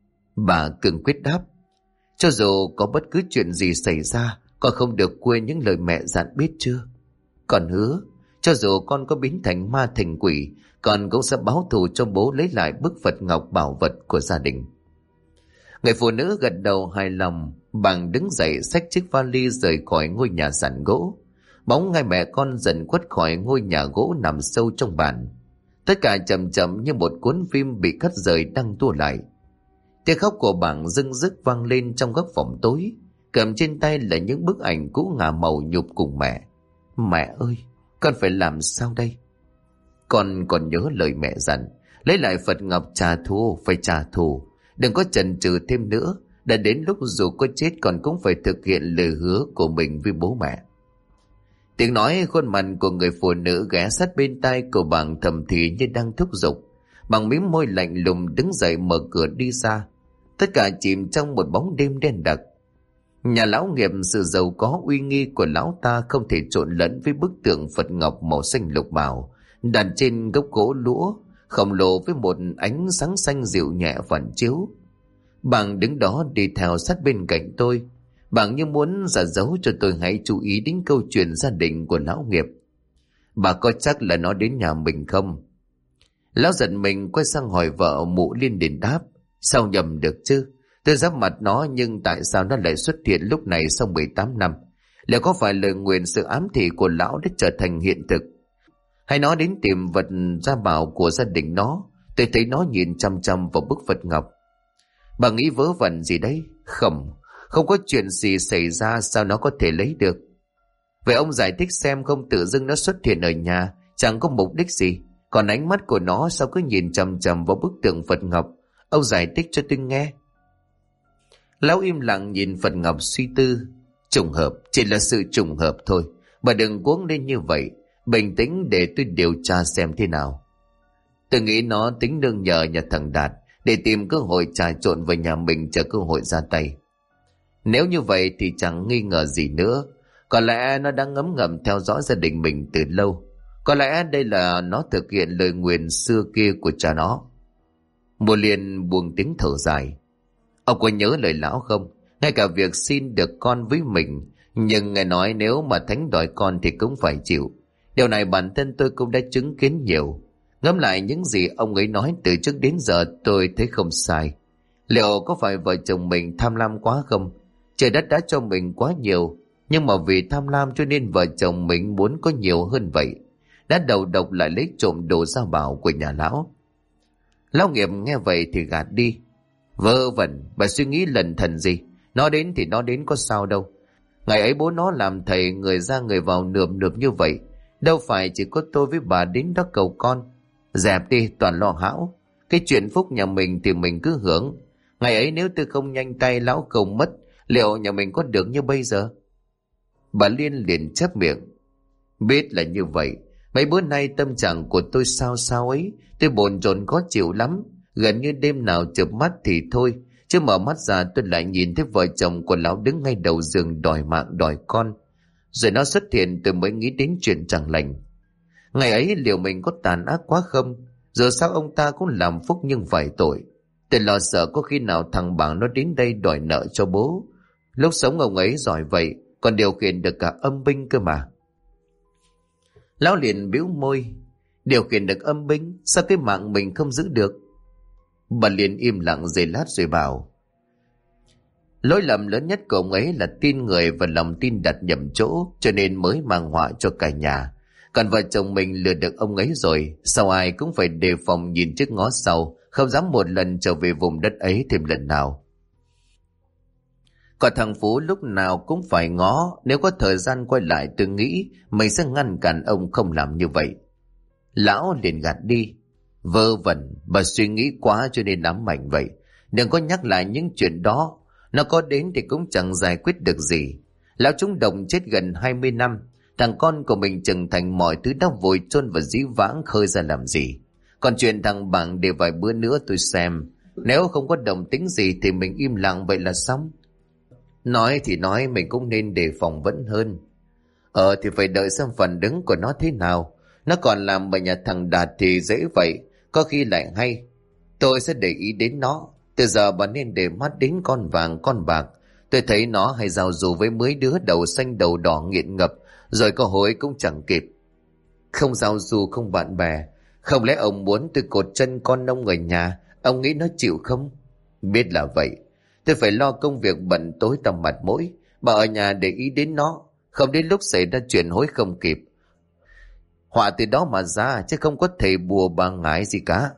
Bà cương quyết đáp. Cho dù có bất cứ chuyện gì xảy ra, con không được quên những lời mẹ dặn, biết chưa? Con hứa, cho dù con có biến thành ma thành quỷ, con cũng sẽ báo thù cho bố, lấy lại bức Phật ngọc bảo vật của gia đình. Người phụ nữ gật đầu hài lòng. Bà đứng dậy xách chiếc vali rời khỏi ngôi nhà sàn gỗ. Bóng hai mẹ con dần khuất khỏi ngôi nhà gỗ nằm sâu trong bản. Tất cả chậm chậm như một cuốn phim bị cắt rời đang tua lại. Tiếng khóc của bà dưng dứt vang lên trong góc phòng tối. Cầm trên tay là những bức ảnh cũ ngả màu nhục cùng mẹ. Mẹ ơi, con phải làm sao đây? Con còn nhớ lời mẹ dặn, lấy lại Phật ngọc, trả thù, phải trả thù. Đừng có chần chừ thêm nữa. Đã đến lúc dù có chết con cũng phải thực hiện lời hứa của mình với bố mẹ. Tiếng nói khuôn mặt của người phụ nữ ghé sát bên tai của bà thầm thì như đang thúc giục. Bằng mím môi lạnh lùng đứng dậy mở cửa đi ra. Tất cả chìm trong một bóng đêm đen đặc. Nhà lão Nghiệp, sự giàu có uy nghi của lão ta không thể trộn lẫn với bức tượng Phật ngọc màu xanh lục bảo đặt trên gốc gỗ lũa khổng lồ với một ánh sáng xanh dịu nhẹ phản chiếu. Bạn đứng đó đi theo sát bên cạnh tôi. Bạn như muốn giả dấu cho tôi hãy chú ý đến câu chuyện gia đình của lão Nghiệp. Bà có chắc là nó đến nhà mình không? Lão giận mình quay sang hỏi vợ Mụ Liên đền đáp. Sao nhầm được chứ? Tôi giáp mặt nó, nhưng tại sao nó lại xuất hiện lúc này sau 18 năm? Liệu có phải lời nguyền, sự ám thị của lão đã trở thành hiện thực? Hay nó đến tìm vật gia bảo của gia đình nó? Tôi thấy nó nhìn chăm chăm vào bức Phật ngọc. Bà nghĩ vớ vẩn gì đấy? Không có chuyện gì xảy ra, sao nó có thể lấy được? Vậy ông giải thích xem, không tự dưng nó xuất hiện ở nhà, chẳng có mục đích gì. Còn ánh mắt của nó sao cứ nhìn chằm chằm vào bức tượng Phật ngọc? Ông giải thích cho tôi nghe. Lão im lặng nhìn Phật ngọc suy tư. Trùng hợp, chỉ là sự trùng hợp thôi. Bà đừng cuống lên như vậy. Bình tĩnh để tôi điều tra xem thế nào. Tôi nghĩ nó tính nương nhờ nhà thằng Đạt để tìm cơ hội trà trộn vào nhà mình, chờ cơ hội ra tay. Nếu như vậy thì chẳng nghi ngờ gì nữa. Có lẽ nó đang ngấm ngầm theo dõi gia đình mình từ lâu. Có lẽ đây là nó thực hiện lời nguyền xưa kia của cha nó. Mùa Liên buông tiếng thở dài. Ông có nhớ lời lão không? Ngay cả việc xin được con với mình, nhưng nghe nói nếu mà thánh đòi con thì cũng phải chịu. Điều này bản thân tôi cũng đã chứng kiến nhiều. Ngẫm lại những gì ông ấy nói từ trước đến giờ, tôi thấy không sai. Liệu có phải vợ chồng mình tham lam quá không? Trời đất đã cho mình quá nhiều, nhưng mà vì tham lam cho nên vợ chồng mình muốn có nhiều hơn vậy. Đã đầu độc lại lấy trộm đồ gia bảo của nhà lão. Lão Nghiệp nghe vậy thì gạt đi. Vớ vẩn, bà suy nghĩ lần thần gì? Nó đến thì nó đến, có sao đâu. Ngày ấy bố nó làm thầy, người ra người vào nườm nượp như vậy. Đâu phải chỉ có tôi với bà đến đó cầu con. Dẹp đi, toàn lo hão. Cái chuyện phúc nhà mình thì mình cứ hưởng. Ngày ấy nếu tôi không nhanh tay, lão cầu mất, liệu nhà mình có được như bây giờ? Bà Liên liền chép miệng. Biết là như vậy. Mấy bữa nay tâm trạng của tôi sao ấy. Tôi bồn chồn khó chịu lắm. Gần như đêm nào chợp mắt thì thôi, chứ mở mắt ra tôi lại nhìn thấy vợ chồng của lão đứng ngay đầu giường đòi mạng đòi con. Rồi nó xuất hiện tôi mới nghĩ đến chuyện chẳng lành. Ngày ấy liệu mình có tàn ác quá không? Giờ sao ông ta cũng làm phúc nhưng phải tội. Tôi lo sợ có khi nào thằng Bằng nó đến đây đòi nợ cho bố. Lúc sống ông ấy giỏi vậy, còn điều khiển được cả âm binh cơ mà. Lão liền bĩu môi. Điều khiển được âm binh, sao cái mạng mình không giữ được? Bà liền im lặng giây lát rồi bảo: lỗi lầm lớn nhất của ông ấy là tin người và lòng tin đặt nhầm chỗ, cho nên mới mang họa cho cả nhà. Còn vợ chồng mình lừa được ông ấy rồi, sau ai cũng phải đề phòng nhìn trước ngó sau, không dám một lần trở về vùng đất ấy thêm lần nào. Còn thằng Phú lúc nào cũng phải ngó, nếu có thời gian quay lại tôi nghĩ mình sẽ ngăn cản ông không làm như vậy. Lão liền gạt đi: vơ vẩn, bà suy nghĩ quá cho nên ám ảnh vậy. Đừng có nhắc lại những chuyện đó, nó có đến thì cũng chẳng giải quyết được gì. Lão trúng độc chết gần 20 năm, thằng con của mình trưởng thành mọi thứ đã vội chôn và dĩ vãng khơi ra làm gì. Còn chuyện thằng Bằng để vài bữa nữa tôi xem, nếu không có động tĩnh gì thì mình im lặng vậy là xong. Nói thì nói, mình cũng nên đề phòng vẫn hơn. Thì phải đợi xem phần đứng của nó thế nào. Nó còn làm ở nhà thằng Đạt thì dễ vậy, có khi lại hay. Tôi sẽ để ý đến nó. Từ giờ bà nên để mắt đến con vàng con bạc. Tôi thấy nó hay giao du với mấy đứa đầu xanh đầu đỏ nghiện ngập, rồi có hối cũng chẳng kịp. Không giao du không bạn bè, không lẽ ông muốn tôi cột chân con ông ở nhà? Ông nghĩ nó chịu không? Biết là vậy. Tôi phải lo công việc bận tối tăm mặt mũi. Bà ở nhà để ý đến nó, không đến lúc xảy ra chuyện hối không kịp. Họa từ đó mà ra, chứ không có thể bùa bà ngại gì cả.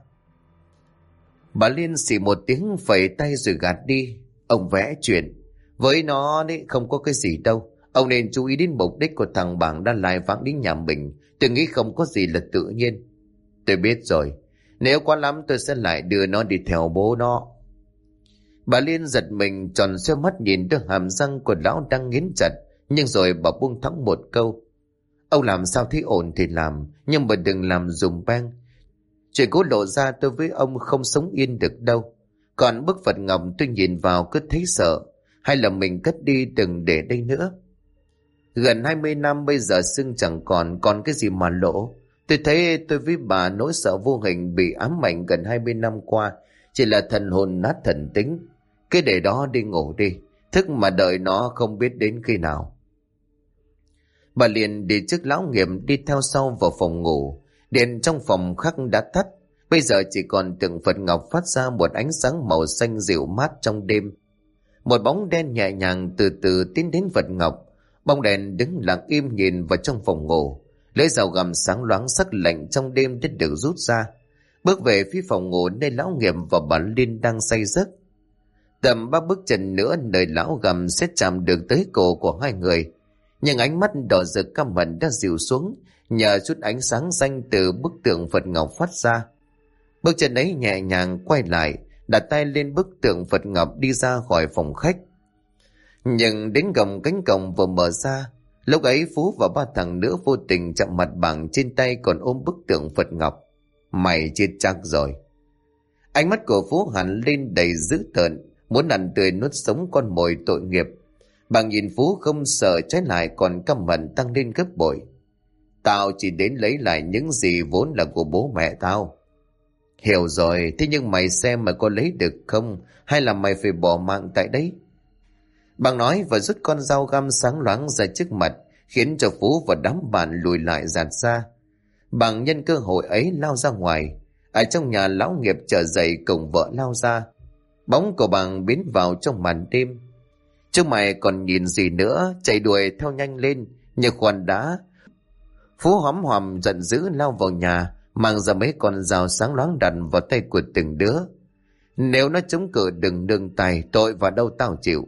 Bà Liên xì một tiếng phẩy tay rồi gạt đi. Ông vẽ chuyện với nó đấy, không có cái gì đâu. Ông nên chú ý đến mục đích của thằng Bằng đã lai vãng đến nhà mình. Tôi nghĩ không có gì là tự nhiên. Tôi biết rồi, nếu quá lắm tôi sẽ lại đưa nó đi theo bố nó. Bà Liên giật mình tròn xoe mắt nhìn đôi hàm răng của lão đang nghiến chặt, nhưng rồi bà buông thõng một câu: ông làm sao thấy ổn thì làm, nhưng mà đừng làm dùm beng. Chuyện cố lộ ra tôi với ông không sống yên được đâu. Còn bức Phật ngọc tôi nhìn vào cứ thấy sợ. Hay là mình cất đi, đừng để đây nữa. Gần 20 năm bây giờ xưng chẳng còn cái gì mà lỗ. Tôi thấy tôi với bà nỗi sợ vô hình bị ám ảnh gần 20 năm qua chỉ là thần hồn nát thần tính. Cứ để đó đi ngủ đi, thức mà đợi nó không biết đến khi nào. Bà liền đi trước lão Nghiệm, đi theo sau vào phòng ngủ. Đèn trong phòng khắc đã tắt, bây giờ chỉ còn tượng Phật ngọc phát ra một ánh sáng màu xanh dịu mát trong đêm. Một bóng đen nhẹ nhàng từ từ tiến đến Phật ngọc. Bóng đèn đứng lặng im nhìn vào trong phòng ngủ. Lưỡi dao găm sáng loáng sắc lạnh trong đêm đã được rút ra, bước về phía phòng ngủ nơi lão Nghiệm và bà Liên đang say giấc. Tầm 3 bước chân nữa nơi lão gầm sẽ chạm được tới cổ của hai người, nhưng ánh mắt đỏ rực căm hận đã dịu xuống nhờ chút ánh sáng xanh từ bức tượng Phật ngọc phát ra. Bước chân ấy nhẹ nhàng quay lại, đặt tay lên bức tượng Phật ngọc đi ra khỏi phòng khách. Nhưng đến gầm cánh cổng vừa mở ra, lúc ấy Phú và ba thằng nữa vô tình chạm mặt Bằng trên tay còn ôm bức tượng Phật ngọc. Mày chết chắc rồi. Ánh mắt của Phú hẳn lên đầy dữ tợn, muốn ăn tươi nuốt sống con mồi tội nghiệp. Bằng nhìn Phú không sợ, trái lại còn căm hận tăng lên gấp bội. Tao chỉ đến lấy lại những gì vốn là của bố mẹ tao. Hiểu rồi, thế nhưng mày xem mày có lấy được không, hay là mày phải bỏ mạng tại đấy? Bằng nói và rút con dao găm sáng loáng ra trước mặt, khiến cho Phú và đám bạn lùi lại dạt ra. Bằng nhân cơ hội ấy lao ra ngoài. Ở trong nhà lão Nghiệp trở dậy cùng vợ lao ra. Bóng của Bằng biến vào trong màn đêm. Chúng mày còn nhìn gì nữa, chạy đuổi theo nhanh lên như khoan đá. Phú hóm hòm giận dữ lao vào nhà, mang ra mấy con dao sáng loáng đặt vào tay của từng đứa. Nếu nó chống cự đừng nương tay, tội vào đâu tao chịu.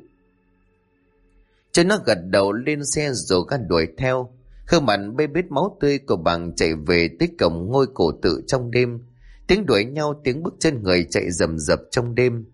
Cho nó gật đầu lên xe rồi gắt đuổi theo. Khương mặt bê bết máu tươi của Bằng chạy về tới cổng ngôi cổ tự trong đêm. Tiếng đuổi nhau, tiếng bước chân người chạy rầm rập trong đêm.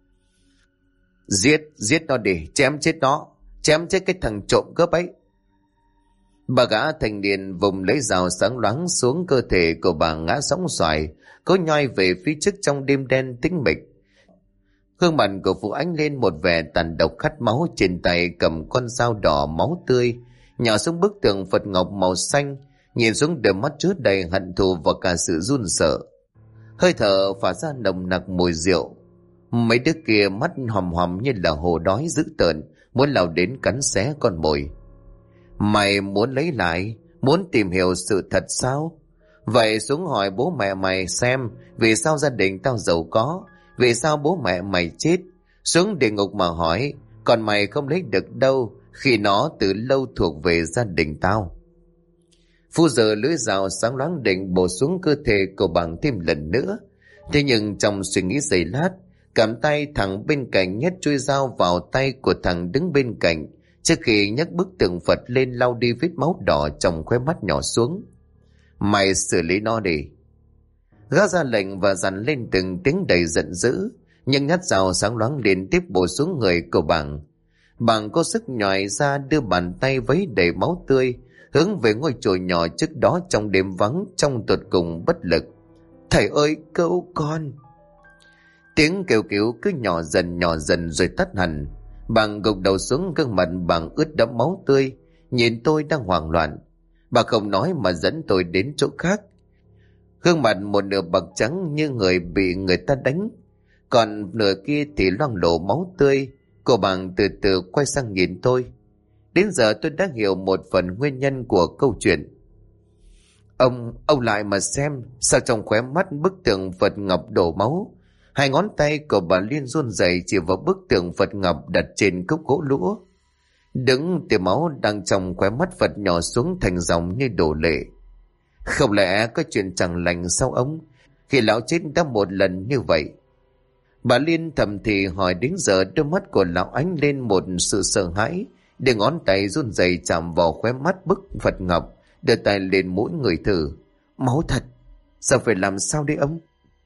Giết nó đi, chém chết nó, chém chết cái thằng trộm cướp ấy. Bà gã thành niên vùng lấy dao sáng loáng xuống cơ thể của bà ngã sóng xoài, cố nhoi về phía trước trong đêm đen tĩnh mịch. Gương mặt của Phú ánh lên một vẻ tàn độc khát máu, trên tay cầm con dao đỏ máu tươi, nhỏ xuống bức tượng Phật ngọc màu xanh, nhìn xuống đôi mắt chứa đầy hận thù và cả sự run sợ. Hơi thở phả ra nồng nặc mùi rượu. Mấy đứa kia mắt hòm hòm như là hổ đói dữ tợn, muốn lao đến cắn xé con mồi. Mày muốn lấy lại, muốn tìm hiểu sự thật sao? Vậy xuống hỏi bố mẹ mày xem vì sao gia đình tao giàu có, vì sao bố mẹ mày chết. Xuống địa ngục mà hỏi, còn mày không lấy được đâu khi nó từ lâu thuộc về gia đình tao. Phu giờ lưỡi dao sáng loáng định bổ xuống cơ thể của bằng thêm lần nữa. Thế nhưng trong suy nghĩ giây lát, cầm tay thằng bên cạnh nhét chuôi dao vào tay của thằng đứng bên cạnh, trước khi nhấc bức tượng Phật lên lau đi vết máu đỏ trong khóe mắt nhỏ xuống. Mày xử lý nó đi. Gã ra lệnh và dằn lên từng tiếng đầy giận dữ, nhưng nhát dao sáng loáng liên tiếp bổ xuống người của bằng. Bằng có sức nhòi ra đưa bàn tay vấy đầy máu tươi hướng về ngôi chùa nhỏ trước đó trong đêm vắng, trong tột cùng bất lực. Thầy ơi, cứu con! Tiếng kêu cứu cứ nhỏ dần rồi tắt hẳn. Bằng gục đầu xuống, gương mặt bằng ướt đẫm máu tươi, nhìn tôi đang hoảng loạn. Bà không nói mà dẫn tôi đến chỗ khác. Gương mặt một nửa bạc trắng như người bị người ta đánh, còn nửa kia thì loang lổ máu tươi. Cô bằng từ từ quay sang nhìn tôi. Đến giờ tôi đã hiểu một phần nguyên nhân của câu chuyện. Ông lại mà xem, sao trong khóe mắt bức tượng Phật ngọc đổ máu. Hai ngón tay của bà Liên run rẩy chỉ vào bức tượng Phật ngọc đặt trên cốc gỗ lũa. Đứng tia máu đang trong khóe mắt Phật nhỏ xuống thành dòng như đổ lệ. Không lẽ có chuyện chẳng lành sao ông, khi lão chết đã một lần như vậy? Bà Liên thầm thì hỏi. Đến giờ đôi mắt của lão ánh lên một sự sợ hãi, để ngón tay run rẩy chạm vào khóe mắt bức Phật ngọc, đưa tay lên mũi người thử. Máu thật, sao phải làm sao đây ông?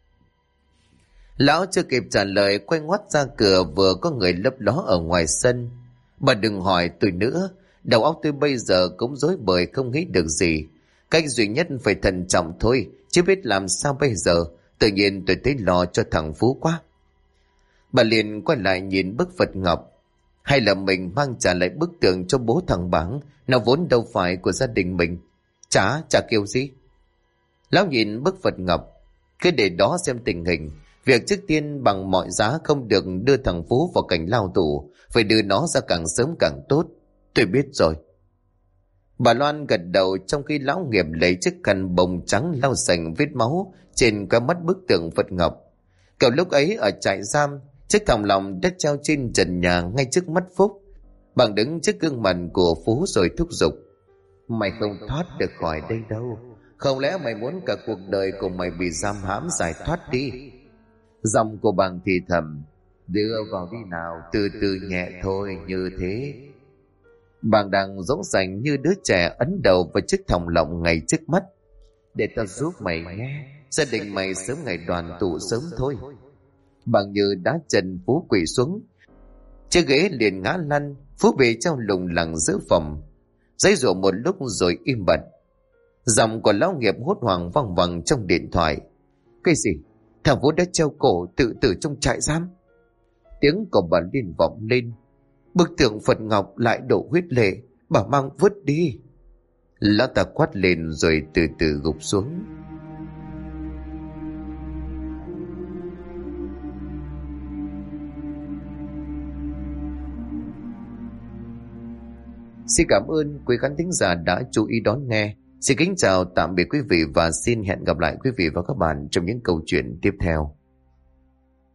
Lão chưa kịp trả lời, quay ngoắt ra cửa vừa có người lấp ló ở ngoài sân. Bà đừng hỏi tôi nữa, đầu óc tôi bây giờ cũng rối bời không nghĩ được gì. Cách duy nhất phải thận trọng thôi, chứ biết làm sao bây giờ. Tự nhiên tôi thấy lo cho thằng Phú quá. Bà liền quay lại nhìn bức Phật ngọc. Hay là mình mang trả lại bức tượng cho bố thằng Bảng, nó vốn đâu phải của gia đình mình. Chả kêu gì. Lão nhìn bức Phật ngọc, cứ để đó xem tình hình. Việc trước tiên bằng mọi giá không được đưa thằng Phú vào cảnh lao tù, phải đưa nó ra càng sớm càng tốt. Tôi biết rồi. Bà Loan gật đầu trong khi lão Nghiệp lấy chiếc khăn bông trắng lau sành vết máu trên cái mắt bức tượng Phật ngọc. Cậu lúc ấy ở trại giam, chiếc thòng lòng đã treo trên trần nhà ngay trước mắt Phúc. Bằng đứng trước gương mặt của Phú rồi thúc giục. Mày không thoát được khỏi đây đâu. Không lẽ mày muốn cả cuộc đời của mày bị giam hãm giải thoát đi? Giọng của bằng thì thầm. Đưa vào đi nào, từ từ nhẹ thôi, như thế. Bằng đang dỗ dành như đứa trẻ ấn đầu vào chiếc thòng lọng ngay trước mắt. Để tao giúp mày nhé, gia đình mày sớm ngày đoàn tụ sớm thôi. Bằng như đá chân Phú quỵ xuống, chiếc ghế liền ngã lăn. Phú bị treo lủng lẳng giữa phòng, giãy giụa một lúc rồi im bặt. Giọng của lão Nghiệp hốt hoảng vang vẳng trong điện thoại. Cái gì? Thằng Phú đã treo cổ tự tử trong trại giam? Tiếng của bà Liên vọng lên. Bức tượng Phật ngọc lại đổ huyết lệ, bà mang vứt đi. Lão ta quát lên rồi từ từ gục xuống. Xin cảm ơn quý khán thính giả đã chú ý đón nghe. Xin kính chào tạm biệt quý vị và xin hẹn gặp lại quý vị và các bạn trong những câu chuyện tiếp theo.